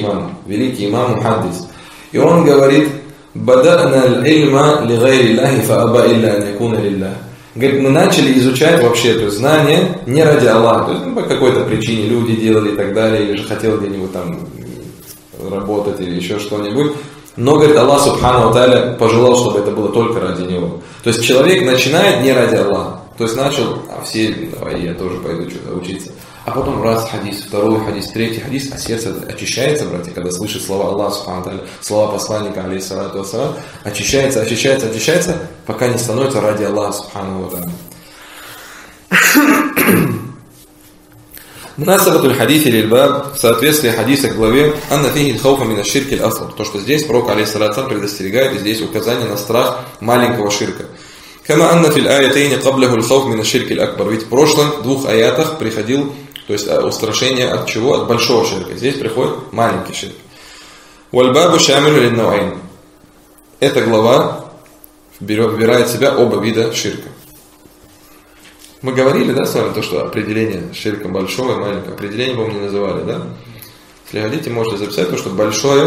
имам мухаддис. И он говорит, «Бадa'на аль-илма ли гайри Аллахи фааба илля ан якуна лиллах». Говорит, мы начали изучать вообще, то есть знания не ради Аллаха, то есть по какой-то причине люди делали и так далее, или же хотел где-нибудь там работать или еще что-нибудь. Но, говорит, Аллах субхану ва тааля пожелал, чтобы это было только ради него. То есть человек начинает не ради Аллаха. То есть начал, все, давай я тоже пойду что-то учиться. А потом раз хадис, второй хадис, третий хадис, а сердце очищается, братья, когда слышит слова Аллаха субхану ва тааля, слова посланника, алейхиссалату вассалам, очищается, пока не становится ради Аллаха субхану ва тааля. Мунасабатуль хадис или баб в соответствии хадиса к главе анна фихи хауфа мина ширки аль-асгар. То, что здесь пророк алейхиссалату предостерегает, и здесь указание на страх маленького ширка. Кама анна фил аятейни каблаху аль-хауф мина ширки аль-акбар. Ведь в прошлых двух аятах приходил, то есть устрашение от чего? От большого ширка. Здесь приходит маленький ширк. Вальбабу шамилу линнауайн. Эта глава вбирает в себя оба вида ширка. Мы говорили, да, с вами, то, что определение ширка большого и маленького. Определение, по-моему, не называли, да? Если хотите, можете записать то, что большой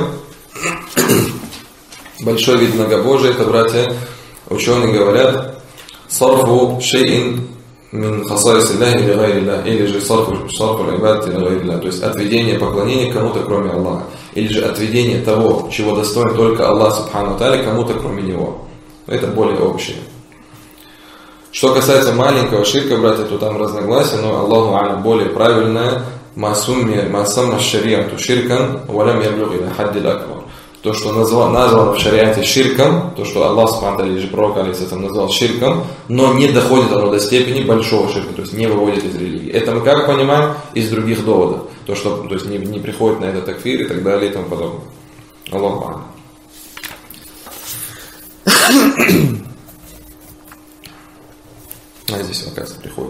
вид многобожия, это, братья, ученые говорят, сарфу шейин мин хасайс Аллахи или гайри Аллах, или же сарфу аль-ибадати или гайри Аллах, то есть отведение поклонения кому-то, кроме Аллаха, или же отведение того, чего достоин только Аллах субхану ва тааля, кому-то, кроме Него. Это более общее. Что касается маленького ширка, братья, то там разногласия, но Аллаху а'лям более правильное масамма шариату ширкан валям яблуг иля хаддил акбар. То, что названо в шариате ширком, то, что Аллах субхану ва тааля или же пророк алейхиссалям назвал ширком, но не доходит оно до степени большого ширка, то есть не выводит из религии. Это мы как понимаем из других доводов. То, что то есть не приходит на это такфир и так далее и тому подобное. Аллаху а'лям. Здесь, оказывается, приходит.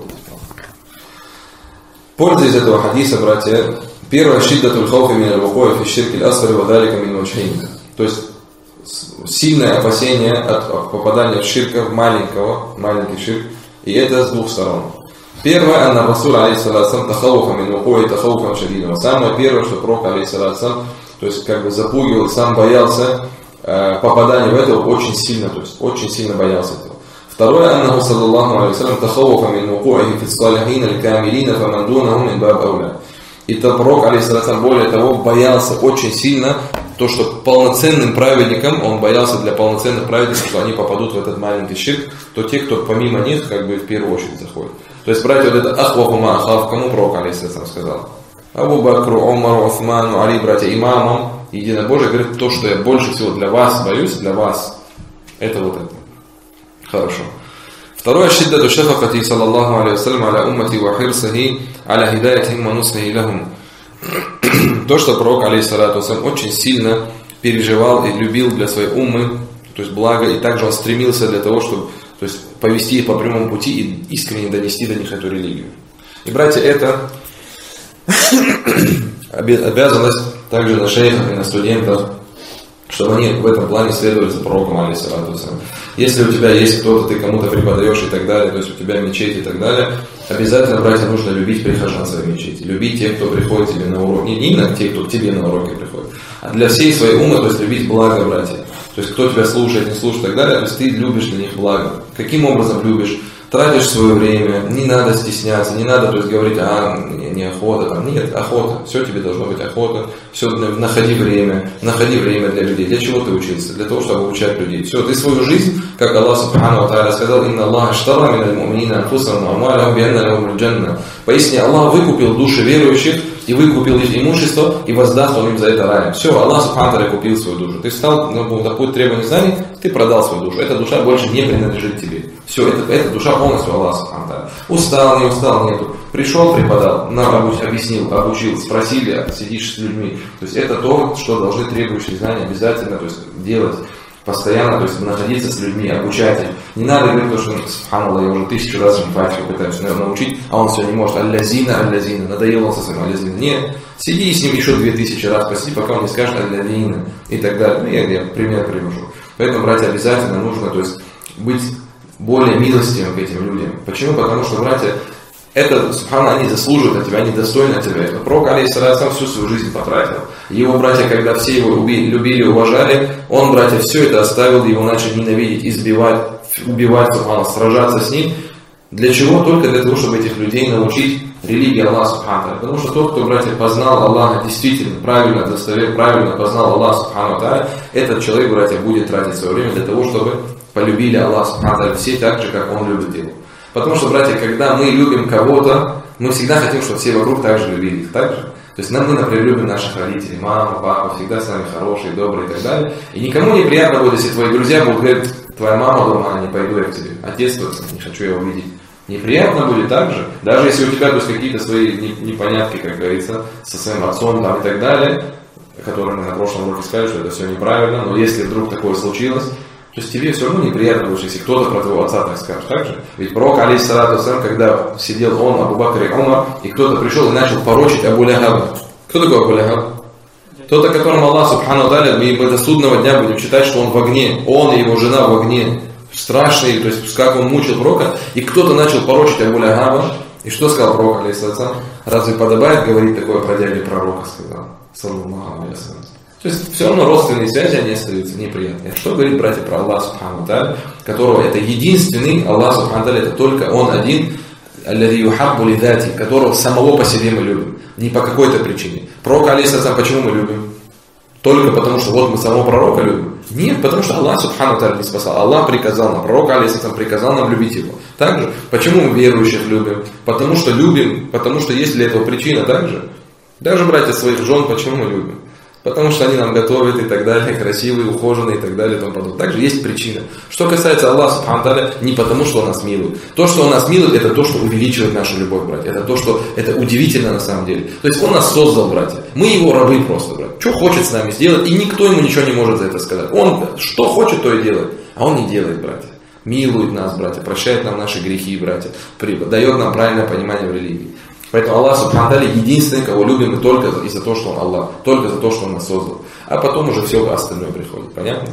Польза из этого хадиса, братья, первое, шиддатуль хауфи мин аль-вукуи фи ширки аль-асгар ва далика мин ваджхайн. То есть сильное опасение от попадания в ширка, в маленький ширк, и это с двух сторон. Первое, анна Расул алейхиссалам тахауфа мин вукуи тахауфан шадидан. Самое первое, что пророк алейхиссалам, то есть как бы запугивал, сам боялся попадания в это очень сильно, то есть очень сильно боялся этого. Второе, аннаху саллаллаху алейхи вассалям тахауфа мин вукуихи фи ссалихин аль-камилин фаман дунахум мин баб ауля. И то пророк, алейхиссалям, более того, боялся очень сильно, то, что полноценным праведникам, он боялся для полноценных праведников, что они попадут в этот маленький ширк, то те, кто помимо них, как бы в первую очередь заходят. То есть, братья, вот это ахваху ма ахав, кому пророк, алейхиссалям, сказал? Абу Бакру, Умару, Усману, Али, братья, имамам, единобожие, говорит, то, что я больше всего для вас боюсь, для вас, это вот это. Хорошо. Второе, шиддату шафакати, саллаллаху алейхи вассалям, аля уммати ва хирсахи, аля хидаятихим ва нусхахи лахум. То, что пророк, алейхиссалату вассалям, очень сильно переживал и любил для своей уммы, то есть благо, и также он стремился для того, чтобы, то есть, повести их по прямому пути и искренне донести до них эту религию. И, братья, это обязанность также на шейхов и на студентов, чтобы они в этом плане следовали за пророком, алейхиссалату вассалям. Если у тебя есть кто-то, ты кому-то преподаешь и так далее, то есть у тебя мечеть и так далее, обязательно, братья, нужно любить прихожан своей мечети, любить тех, кто приходит тебе на урок, не именно тех, кто к тебе на уроки приходит, а для всей своей уммы, то есть любить благо, братья. То есть кто тебя слушает, не слушает и так далее, то есть ты любишь для них благо. Каким образом любишь? Тратишь свое время, не надо стесняться, не надо, то есть говорить, не охота, там, нет, охота, все тебе должно быть охота, все, находи время для людей. Для чего ты учился? Для того, чтобы обучать людей. Все, ты свою жизнь, как Аллах Субхану ва Тааля сказал, «Инна Аллаха аштара миналь му'минина анфусахум ва амвалахум бианна лахумуль джанна». Поясни, Аллах выкупил души верующих и выкупил их имущество, и воздаст он им за это рай. Все, Аллах Субхану ва Тааля купил свою душу. Ты встал на путь требований знаний, ты продал свою душу. Эта душа больше не принадлежит тебе. Все, эта душа полностью Аллах Субхану ва Тааля. Устал, не устал, нету. Пришел, преподал, нам объяснил, обучил, спросили, сидишь с людьми. То есть это то, что должны требующие знания обязательно, то есть делать постоянно, то есть находиться с людьми, обучать их. Не надо говорить, что субханаллах, я уже 1000 раз фатиху пытаюсь научить, а он все не может. Аллазина, надоел он со своим аллазина. Нет, сиди с ним еще 2000 раз, посиди, пока он не скажет аллазина и так далее. Ну, я пример привожу. Поэтому, братья, обязательно нужно, то есть, быть более милостивым к этим людям. Почему? Потому что, братья, это, субхана, они заслуживают от тебя, они достойны от тебя. Это пророк, алейхиссалям, всю свою жизнь потратил. Его братья, когда все его любили, уважали, он, братья, все это оставил, его начали ненавидеть, избивать, убивать, субхана, сражаться с ним. Для чего? Только для того, чтобы этих людей научить религии Аллаха Субхану. Потому что тот, кто, братья, познал Аллаха действительно, правильно, достоверно, правильно познал Аллаха Субхану, этот человек, братья, будет тратить свое время для того, чтобы полюбили Аллаха Субхану все так же, как он любит его. Потому что, братья, когда мы любим кого-то, мы всегда хотим, чтобы все вокруг также любили их, так же? То есть мы, например, любим наших родителей, маму, папу, всегда с нами хорошие, добрые и так далее. И никому не приятно будет, если твои друзья будут говорить, твоя мама дома, не пойду я к тебе. Отец твой, не хочу его видеть. Неприятно будет так же, даже если у тебя то есть, какие-то свои непонятки, как говорится, со своим отцом там, и так далее, которые мы на прошлом уроке сказали, что это все неправильно, но если вдруг такое случилось, то есть тебе все равно неприятно будет, если кто-то про твоего отца так скажет. Так же? Ведь пророк, алейхиссалату вассалям, когда сидел он, Абу Бакр и Умар, и кто-то пришел и начал порочить Абу Ляхаба. Кто такой Абу Ляхаб? Тот, о котором Аллах Субхану ва Тааля, мы до судного дня будем читать, что он в огне, он и его жена в огне. Страшный, то есть как он мучил пророка, и кто-то начал порочить Абу Ляхаба. И что сказал пророк, алейхиссалату? Разве подобает говорить такое про дядю пророка, сказал, саллаллаху алейхи вассалям. То есть все равно родственные связи, они остаются неприятные. Что говорит, братья, про Аллаха Субхану ва Тааля, которого это единственный, Аллах Субхану ва Тааля, это только Он один, аллази юхаббу лидати, которого самого по себе мы любим, не по какой-то причине. Пророка, алейхиссалям, почему мы любим? Только потому, что вот мы самого пророка любим? Нет, потому что Аллах Субхану ва Тааля не спасал. Аллах приказал нам, пророк, алейхиссалям, приказал нам любить его. Также, почему мы верующих любим? Потому что любим, потому что есть для этого причина также. Даже, братья, своих жен, почему мы любим? Потому что они нам готовят и так далее, красивые, ухоженные и так далее и тому подобное. Также есть причина. Что касается Аллаха Субхану ва Тааля, не потому, что Он нас милует. То, что Он нас милует, это то, что увеличивает нашу любовь, братья. Это то, что это удивительно на самом деле. То есть Он нас создал, братья. Мы Его рабы просто, братья. Что хочет с нами сделать, и никто Ему ничего не может за это сказать. Он что хочет, то и делает. А Он не делает, братья. Милует нас, братья, прощает нам наши грехи, братья. Дает нам правильное понимание в религии. Поэтому Аллах Субхану ва Тааля единственный, кого любим мы только из-за того, что Он Аллах, только за то, что Он нас создал. А потом уже все остальное приходит. Понятно?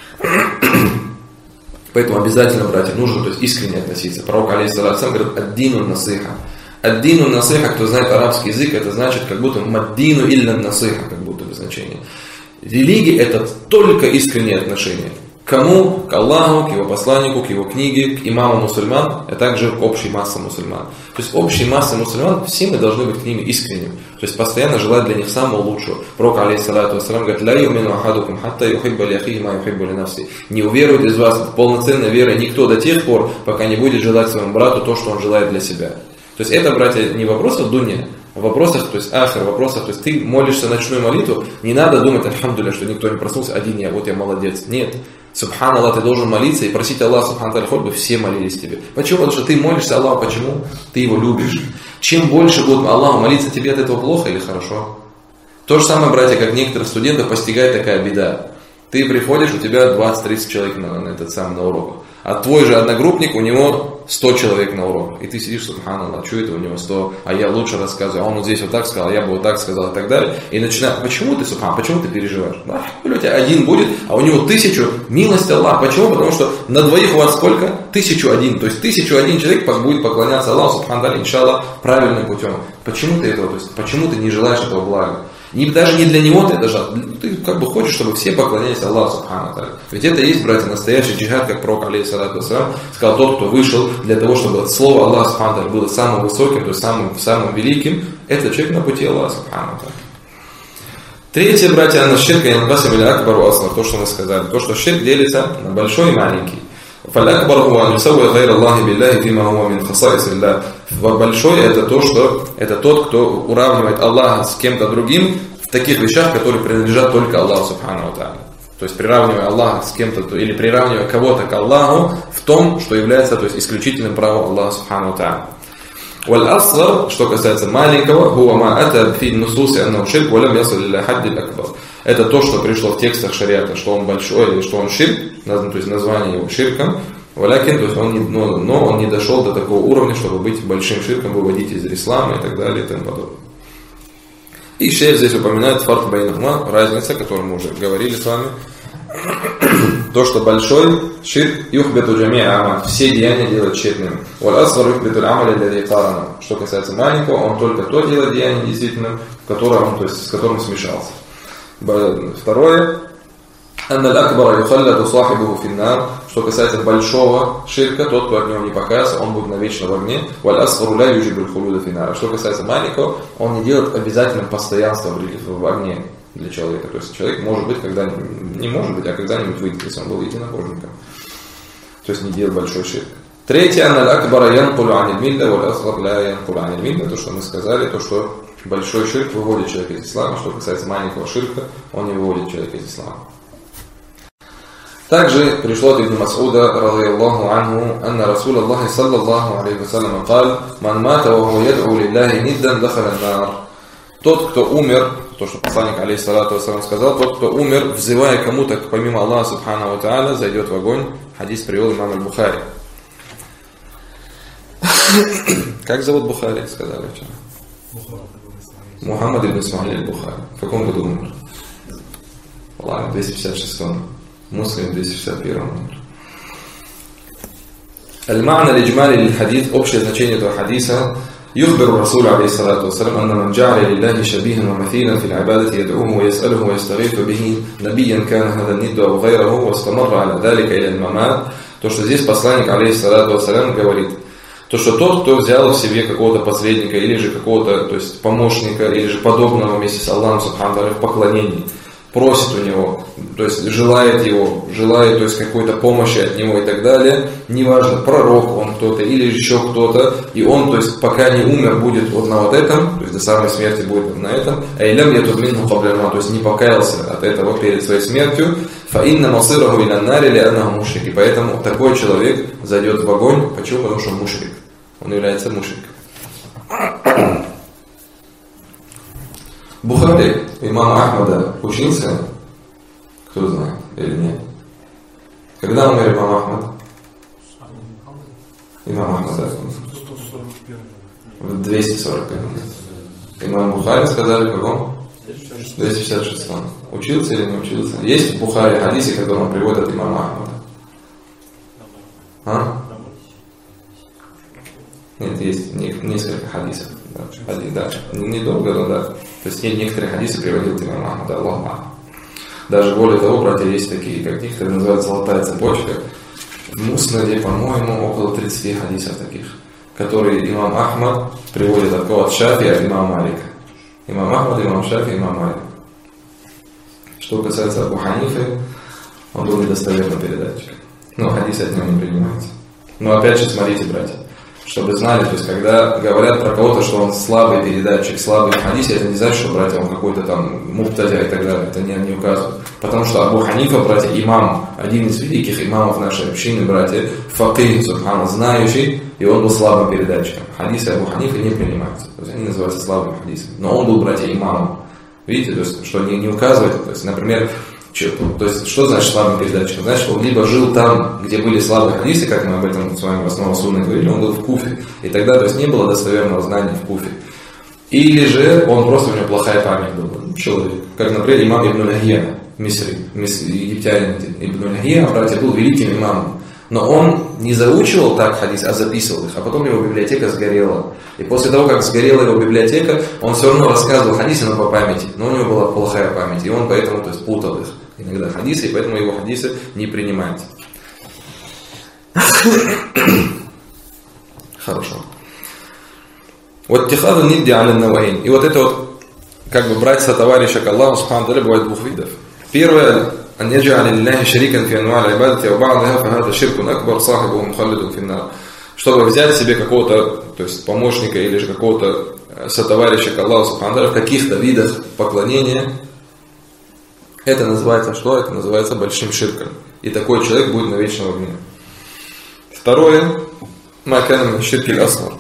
Поэтому обязательно, братья, нужно то есть, искренне относиться. Пророк, алейхиссалату говорит, аддину насиха. Аддину насиха, кто знает арабский язык, это значит как будто маддину илля насиха, как будто бы значение. Религия это только искреннее отношение. Кому? К Аллаху, к Его посланнику, к Его книге, к имаму мусульман, а также к общей массе мусульман. То есть общей массы мусульман, все мы должны быть к ним искренними. То есть постоянно желать для них самого лучшего. Пророк, алейхиссалату вассалам, говорит: «Ла юмину ахадукум хатта юхибба ли ахихи ма юхиббу ли нафси». Не уверует из вас полноценной верой никто до тех пор, пока не будет желать своему брату то, что он желает для себя. То есть это, братья, не вопрос в дуне, в вопросах, то есть ахир, в вопросах, то есть ты молишься ночную молитву, не надо думать, альхамдулилля, что никто не проснулся, один я, вот я молодец. Нет. Субханаллах, ты должен молиться и просить Аллаха, субханаллах, хоть бы все молились тебе. Почему? Потому что ты молишься Аллаху, почему? Ты его любишь. Чем больше будет Аллаху молиться, тебе от этого плохо или хорошо? То же самое, братья, как некоторых студентов постигает такая беда. Ты приходишь, у тебя 20-30 человек на уроках. А твой же одногруппник, у него 100 человек на уроках. И ты сидишь, субханаллах, что это у него 100, а я лучше рассказываю, а он вот здесь вот так сказал, а я бы вот так сказал и так далее. И начинаешь, почему ты, субханаллах, почему ты переживаешь? Да, у тебя один будет, а у него 1000, милость Аллаха. Почему? Потому что на двоих у вас сколько? 1001. То есть 1001 человек будет поклоняться Аллаху, субханаллах, иншаллах, правильным путем. Почему ты этого, то есть почему ты не желаешь этого блага? Даже не для него ты это жал. Ты как бы хочешь, чтобы все поклонялись Аллаху субхану тааля. Ведь это и есть, братья, настоящий джихад, как пророк, алейхиссалату вассалам, сказал: тот, кто вышел для того, чтобы слово Аллаха субхану тааля было самым высоким, то есть самым великим, это человек на пути Аллаха субхану тааля. Третье, братья, анна ширка янкасим иля акбару аслар, то, что мы сказали, то, что ширк делится на большой и маленький. فالأكبر هو أن يسوي غير الله بالله فيما هو من خصائص الله. Большой это то, что это тот, кто уравнивает Аллаха с кем-то другим в таких вещах, которые принадлежат только Аллаху субхану ва тааля. То есть приравнивая Аллаха с кем-то или приравнивая кого-то к Аллаху в том, что является, то есть, исключительным правом Аллаха субхану ва тааля. والأصغر, что касается маленького, هو ما أتى في النصوص أنه شرك ولم يصل إلى حد الأكبر. Это то, что пришло в текстах шариата, что он большой или что он ширк, то есть название его ширком, валякин, то есть но он не дошел до такого уровня, чтобы быть большим ширком, выводить из ислама и так далее и тому подобное. И шейх здесь упоминает фарк байнахума, разница, о которой мы уже говорили с вами. То, что большой ширк юхбету джамиа амаль, все деяния делают тщетными. Валь асгар юхбету амаль аллади карана. Что касается маленького, он только то делает деяние действительным, с которым смешался. Второе, что касается большого ширка, тот, кто от него не покаялся, он будет навечно в огне. Что касается маленького, он не делает обязательным постоянства в огне для человека. То есть человек может быть, не может быть, а когда-нибудь выйдет, если он был единобожником. То есть не делает большой ширк. Третье, то, что мы сказали, то, что большой ширк выводит человека из ислама, что касается маленького ширка, он не выводит человека из ислама. Также пришло от Ибн Мас'уда, радийаллаху анху, анна Расул Аллахи саллаллаху алейхи вассалям сказал: «Ман мата ва хуа яд'у лиллахи ниддан дахаля ан-нар». Тот, кто умер, то, что посланник алейхиссалату вассалям сказал, тот, кто умер, взывая кому-то помимо Аллаха субхану ва тааля, зайдет в огонь. Хадис привел имам аль-Бухари. Как зовут Бухари, сказали вчера? Мухаммад ибн Исмаиль аль-Бухари. В каком году умер? Ладно, 256-м. Муслим 261-м умер. Аль-Ма'на лиджмали лиль-хадис, общее значение этого хадиса. يخبر الرسول عليه الصلاة والسلام أن من جعل لله شبيها ومثيلا في العبادة يدعوه ويسأله ويستغيث به نبيا كان هذا الند أو غيره واستمر على ذلك إلى الممات. То, что здесь посланник алейхиссалату вассалям говорит, то, что тот, кто взял в себе какого-то посредника или же какого-то, то есть помощника, или же подобного вместе с Аллахом субхану тааля в поклонении, просит у него, то есть желает то есть какой-то помощи от него и так далее, неважно, пророк он кто-то или еще кто-то, и он, то есть пока не умер, будет вот на вот этом, то есть до самой смерти будет на этом, то есть не покаялся от этого перед своей смертью, и поэтому такой человек зайдет в огонь. Почему? Потому что он мушрик. Он является мушриком. Бухари, имам Ахмада, учился, кто знает или нет? Когда умер имам Ахмад? Имам Ахмад, да. В 245. Имам Бухари сказали, в каком? 256. Учился или не учился? Есть в Бухари хадисы, которые он приводит от имама Ахмада? А? Нет, есть несколько хадисов. Да. Недолго, но да. То есть некоторые хадисы приводил имам Ахмад, Аллаху. Даже более того, братья, есть такие, как некоторые называют золотая цепочка. В Муснаде, по-моему, около 30 хадисов таких, которые имам Ахмад приводит от Шафи, от имама Малика. Имам Ахмад, имам Шафи, имам Малик. Что касается Абу Ханифы, он был недостоверным передатчиком. Но хадисы от него не принимаются. Но опять же, смотрите, братья, чтобы знали, то есть когда говорят про кого-то, что он слабый передатчик, слабый в хадисе, это не значит, что, братья, он какой-то там муптадя и так далее, это не указывает. Потому что Абу Ханифа, братья, имам, один из великих имамов нашей общины, братья, факih, субхана, знающий, и он был слабым передатчиком. Хадисы Абу Ханифы не принимаются, то есть они называются слабыми хадисами. Но он был, братья, имамом. Видите, то есть, что не указывает, то есть, например, то есть, что значит слабым передатчиком? Значит, он либо жил там, где были слабые хадисы, как мы об этом с вами в основном сунны говорили, он был в Куфе, и тогда, то есть, не было достоверного знания в Куфе. Или же он просто, у него плохая память была, человек. Как, например, имам Ибн Лахия, египтянин Ибн Лахия, братья, был великим имамом. Но он не заучивал так хадис, а записывал их. А потом его библиотека сгорела. И после того, как сгорела его библиотека, он все равно рассказывал хадисы, но по памяти. Но у него была плохая память. И он поэтому, то есть, путал их иногда хадисы, и поэтому его хадисы не принимаются. Хорошо. Вот тихаду нидди аля наваин. И вот это вот, как бы брать сотоварища к Аллаху субхану ва тааля бывает двух видов. Первое, أن يجعل لله شريكا في أنواع العبادة وبعضها فهذا شرك أكبر صاحبه مخلد في النار. Чтобы взять себе какого-то, то есть помощника или же какого-то сотоварища к Аллаху субхану ва тааля в каких-то видах поклонения, это называется что? Это называется большим ширком. И такой человек будет на вечном огне. Второе, макана ширкиль асгар.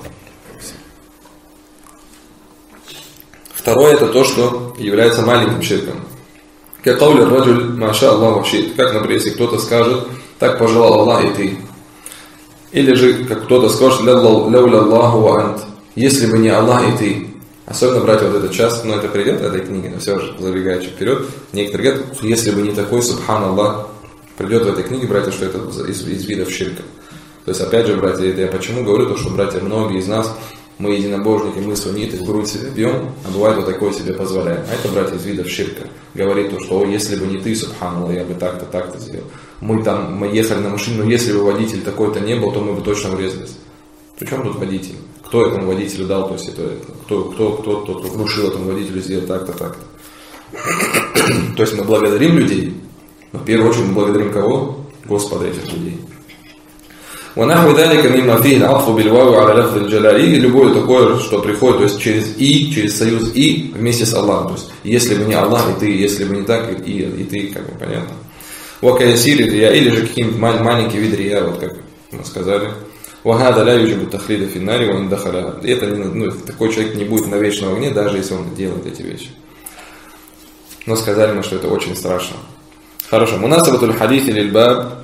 Второе, это то, что является маленьким ширком. Как кауля раджуль маша Аллаху шит. Как, например, если кто-то скажет, так пожелал Аллах и ты. Или же, как кто-то скажет, ляуля Аллаху ва ант. Если бы не Аллах и ты. Особенно, братья, вот этот час, но это придет в этой книге, но все же забегая чуть вперед. Некоторые говорят, если бы не такой, субхан Аллах, придет в этой книге, братья, что это из видов ширка. То есть, опять же, братья, это я почему говорю, то, что, братья, многие из нас, мы единобожники, мы сунниты, в грудь себе бьем, а бывает вот такое себе позволяем. А это, братья, из видов ширка. Говорит то, что если бы не ты, субханаллах, я бы так-то, так-то сделал. Мы ехали на машине, но если бы водитель такой-то не был, то мы бы точно врезались. Причем тут водитель? Кто этому водителю дал, то есть это кто внушил этому водителю сделать так-то, так-то. То есть мы благодарим людей, но в первую очередь мы благодарим кого? Господа этих людей. ونحو ذلك مما فيه العطف بالواو على لفظ الجلال. И любое такое, что приходит, то есть через союз и вместе с Аллахом. То есть если бы не Аллах и ты, если бы не так и ты, как бы понятно. وكيسير الرياء, или же какие-нибудь маленькие виды рия, вот как мы сказали. وهذا لا يوجب التخليد في النار وإن دخلها. Это такой человек не будет на вечном огне, даже если он делает эти вещи. Но сказали мы, что это очень страшно. Хорошо. Мунасабатуль хадис лиль баб.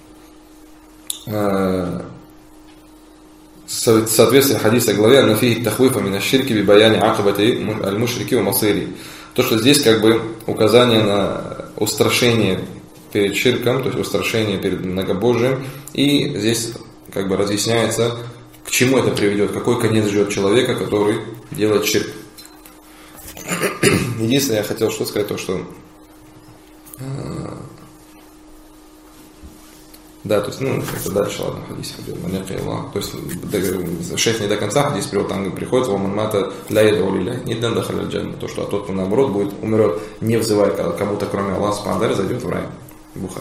Соответствие хадиса главе «Нафихи тахвифа мина ширки би баяни акабати аль-мушрики ва масири». То, что здесь как бы указание на устрашение перед ширком, то есть устрашение перед многобожием, и здесь как бы разъясняется, к чему это приведет, какой конец ждет человека, который делает ширк. Единственное, я хотел что сказать, то, что да, то есть, это дальше, ладно, хадис пойдет. То есть, шейх не до конца хадис приводит, там приходит, ваманмата ля яду лилля, не дан дахаля джанна. То, что тот, кто наоборот будет, умрет, не взывая кому-то, кроме Аллаха субхану ва тааля, зайдет в рай. Бухари.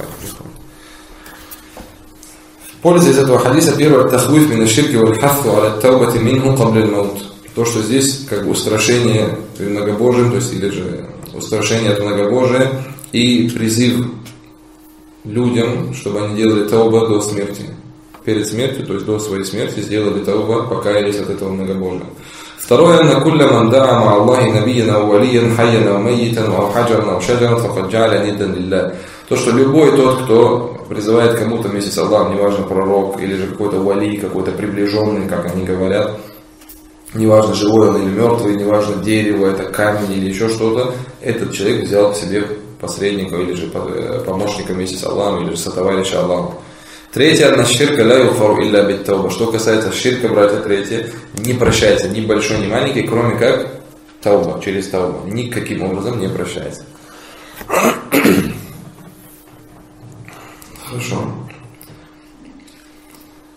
Польза из этого хадиса, первое, тахвиф мин аш-ширки валь хаффу аля таубати минху кабля аль-маут. То, что здесь как бы устрашение перед многобожием, то есть, или же устрашение от многобожия и призыв людям, чтобы они делали тауба до смерти. Перед смертью, то есть до своей смерти, сделали тауба, покаялись от этого многобожия. Второе, на кулля ман да'a ма Аллахи набиян ау валиян хайян ау майитан ау хаджаран ау шаджаран факад джа'аля ниддан лилля. То, что любой тот, кто призывает кому-то вместе с Аллахом, неважно пророк или же какой-то вали, какой-то приближенный, как они говорят, неважно живой он или мертвый, неважно дерево, это камень или еще что-то, этот человек взял к себе посредника или же помощника вместе с Аллахом, или же сотоварища Аллаху. Третье, одна ширка ля югфару илля бит тауба. Что касается ширка, братья, третье, не прощается ни большой, ни маленький, кроме как тауба, через таубу. Никаким образом не прощается.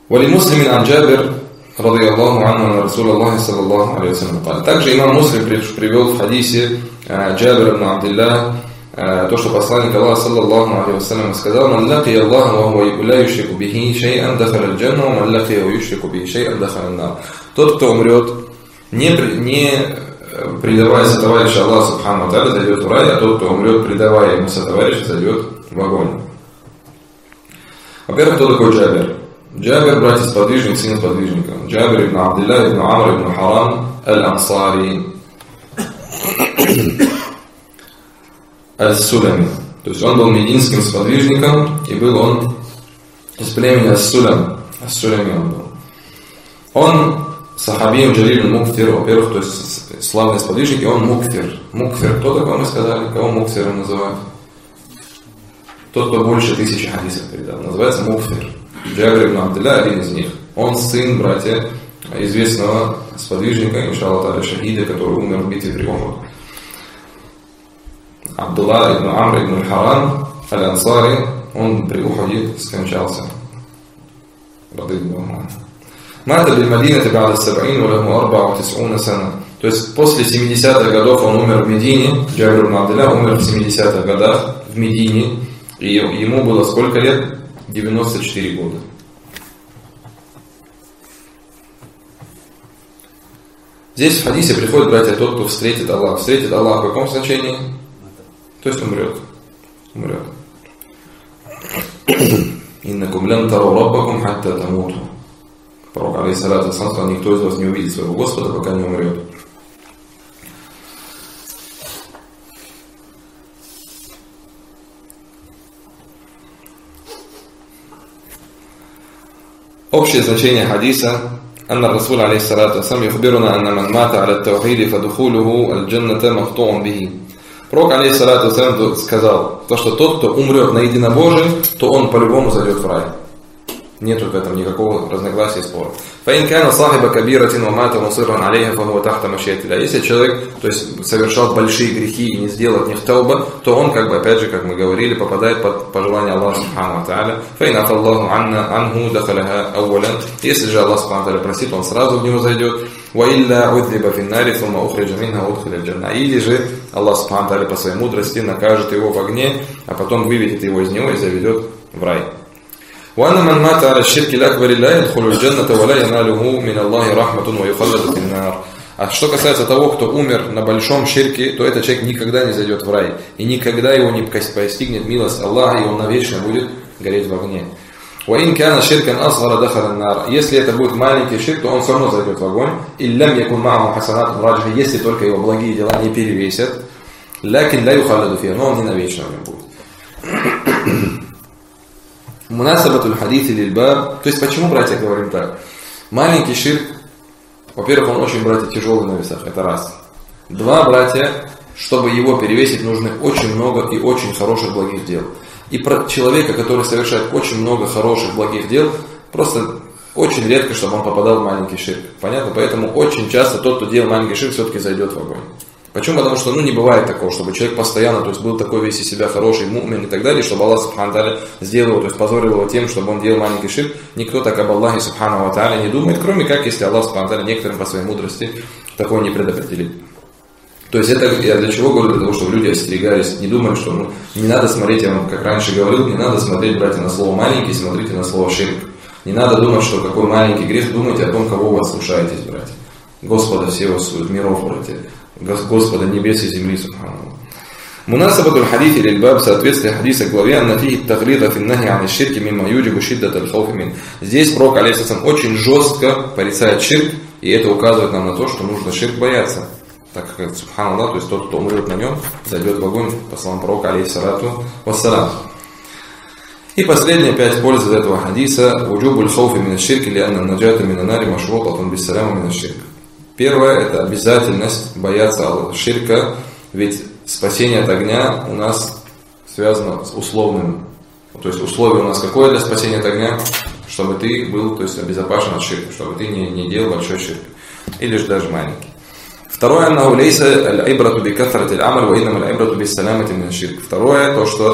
ولمسلم عن جابر رضي الله عنه أن رسول الله صلى الله عليه وسلم قال. Также имам Муслим привел в хадисе Джабира ибн Абдилля то, что посланник Аллаха саллаллаху алейхи вассалям сказал: «Ман лакия Аллаха ва хуа ла юшрику бихи шай'ан дахаля аль-джанна, ва ман лакия ва юшрику бихи шай'ан дахаля ан-нар». Тот, кто умрет, не предавая сотоварища Аллаха субхану ва тааля, зайдет в рай, а тот, кто умрет, предавая ему сотоварища, зайдет в огонь. Во-первых, кто такой Джабир? Джабир, братец-сподвижник, сын сподвижника. Джабир ибн Абдилля ибн Амр ибн Харам аль-Ансари аль-Сулами. То есть он был мединским сподвижником, и был он из племени Ас-Сулам. Ас-Сулами он был. Он сахабием Джалиль Муктир, во-первых, то есть славный сподвижник, и он Муктир. Муктир, кто такой, мы сказали? Кого Муктиром называют? Тот, кто больше 1000 хадисов передал. Называется Муктир. Джабир ибн Абдилля один из них. Он сын, братья, известного сподвижника, иншаллах та'аля, шахида, который умер в битве при Ухуд. Абдулла ибн Амр ибн Харам аль-Ансари, он при Ухуде скончался. Мата биль Мадинати ба'да ас-саб'ин ва лаху 94 сана. То есть после 70-х годов он умер в Медине. Джабир ибн Абдилля умер в 70-х годах в Медине. И ему было сколько лет? 94 года. Здесь в хадисе приходит, братья, тот, кто встретит Аллах. Встретит Аллах в каком значении? То есть умрет. Умрет. Иннакум лан тару раббакум хатта тамуту. Пророк алейхиссалату вассалам сказал: никто из вас не увидит своего Господа, пока не умрет. Общее значение хадиса: أن الرسول عليه الصلاة والسلام يخبرنا أن من مات على التوحيد فدخوله الجنة مقطوع به. Пророк алейхиссалату вассалям сказал, то, что тот, кто умрет на единобожии, то он по-любому зайдет в рай. Нету в этом никакого разногласия и спора. فإن كان صاحب كبيرة ومات مصرا عليها فهو تحت مشيئة الله. Если человек, то есть совершал большие грехи и не сделал от них тауба, то он, как бы, опять же, как мы говорили, попадает под пожелание Аллаха субхану ва тааля. فإن عفى الله عنه دخلها أولا. Если же Аллах субхану ва тааля простит, он сразу в него зайдет. وإلا عذب في النار ثم أخرج منها وادخل الجنة. Или же Аллах субхану ва тааля по своей мудрости накажет его в огне, а потом выведет его из него и заведет в рай. وأن من مات على الشرك الأكبر لا يدخل الجنة ولا يناله من الله رحمة ويخلد في النار. А что касается того, кто умер на большом ширке, то этот человек никогда не зайдет в рай. И никогда его не постигнет милость Аллаха, и он навечно будет гореть в огне. وإن كان شركا أصغر دخل النار. Если это будет маленький ширк, то он все равно зайдет в огонь. إن لم يكن معه حسنات راجحة. Если только его благие дела не перевесят. لكن لا يخلد فيها. Но он не навечно в нем будет. Мунасабатуль хадиси лиль-баб. То есть почему, братья, говорим так? Маленький ширк, во-первых, он очень, братья, тяжелый на весах, это раз. Два, братья, чтобы его перевесить, нужно очень много и очень хороших благих дел. И про человека, который совершает очень много хороших благих дел, просто очень редко, чтобы он попадал в маленький ширк. Понятно? Поэтому очень часто тот, кто делает маленький ширк, все-таки зайдет в огонь. Почему? Потому что не бывает такого, чтобы человек постоянно, то есть был такой весь из себя хороший му'мин и так далее, чтобы Аллах субхану тааля сделал его, то есть позорил его тем, чтобы он делал маленький ширк. Никто так об Аллахе субхану ва тааля не думает, кроме как, если Аллах субхану тааля некоторым по своей мудрости такое не предопределит. То есть это я для чего говорю? Для того, чтобы люди остерегались, не думали, что не надо смотреть, я вам как раньше говорил, не надо смотреть, братья, на слово маленький, смотрите на слово ширк. Не надо думать, что какой маленький грех, думайте о том, кого вы слушаетесь, братья. Господа всего миров, братья. Господа небес и земли, субхану. Мунасабатуль хадити лиль-баб, соответствие хадиса главе, анна фихи таглида фин нахи ан аш-ширки мимма юджибу шиддат аль-хауфи мин. Здесь пророк алейхиссалам очень жестко порицает ширк, и это указывает нам на то, что нужно ширк бояться. Так как, субханаллах, то есть тот, кто умрет на нем, зайдет в огонь, по словам пророка алейхиссалату вассалам. И последняя 5 польз из этого хадиса: уджубуль хауфи мин аш-ширки лианна наджата мин ан-нари машрутатун бис-салама мин аш-ширк. Первое – это обязательность бояться ширка, ведь спасение от огня у нас связано с условным. То есть условие у нас какое для спасения от огня? Чтобы ты был, то есть, обезопасен от ширка, чтобы ты не делал большой ширк, или же даже маленький. Второе, второе, то, что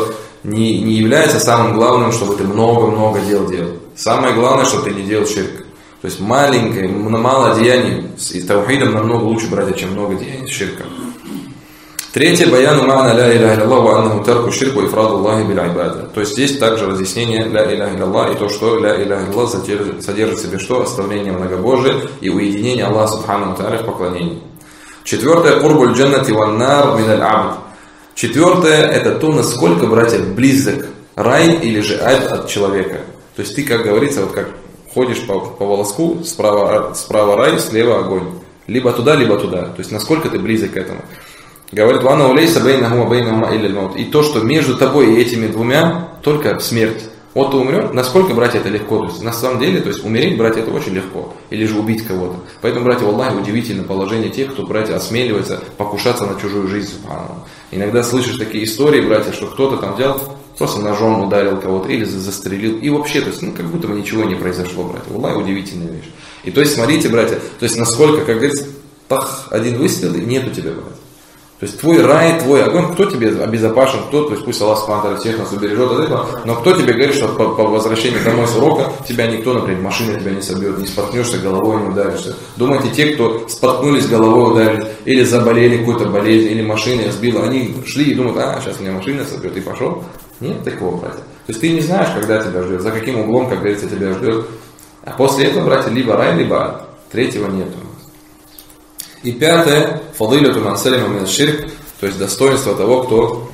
не является самым главным, чтобы ты много-много дел делал. Самое главное, чтобы ты не делал ширк. То есть мало деяний с таухидом намного лучше, братья, чем много деяний с ширком. Третье, баяну ма'на ля иляха илляллах ва аннаху тарку ширку ифраду Аллахи биль айбада. То есть здесь также разъяснение ля иляха илляллах и то, что ля иляха илляллах содержит в себе что? Оставление многобожия и уединение Аллаха субхану ва тааля в поклонении. Четвертое, курбуль джаннати ван нар мин аль абд. Четвертое, это то, насколько, братья, близок рай или же ад от человека. То есть ты, как говорится, вот как ходишь по волоску, справа рай, слева огонь. Либо туда, либо туда. То есть насколько ты близок к этому. Говорит, вана улейса бейнаху ва бейнахума илля аль-маут. И то, что между тобой и этими двумя только смерть. Вот ты умрешь, насколько, братья, это легко. То есть на самом деле, то есть умереть, братья, это очень легко. Или же убить кого-то. Поэтому, братья, валлахи, удивительно положение тех, кто, братья, осмеливается покушаться на чужую жизнь, субханаллах. Иногда слышишь такие истории, братья, что кто-то там взял, просто ножом ударил кого-то или застрелил. И вообще, то есть, как будто бы ничего не произошло, братья. Валлахи, удивительная вещь. И то есть, смотрите, братья, то есть насколько, как говорится, один выстрел и нету тебя, братья. То есть твой рай, твой огонь, кто тебе обезопасен, кто, то есть пусть Аллах Субхану всех нас убережет от этого, но кто тебе говорит, что по возвращении домой с урока тебя никто, например, машина тебя не собьет, не споткнешься, головой не ударишься. Думаете, те, кто споткнулись, головой ударились, или заболели какой-то болезнью, или машина сбила, они шли и думают, сейчас меня машина собьет, и пошел. Нет такого, братья. То есть ты не знаешь, когда тебя ждет, за каким углом, как говорится, тебя ждет. А после этого, братья, либо рай, либо ад. Третьего нету. И пятое, фадиляту ман салима мин аш-ширк, то есть достоинство того, кто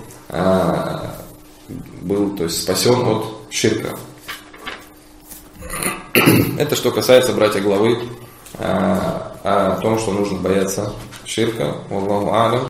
был, то есть спасен от ширка. Это что касается, братья, главы о том, что нужно бояться ширка. Аллаху а'лам.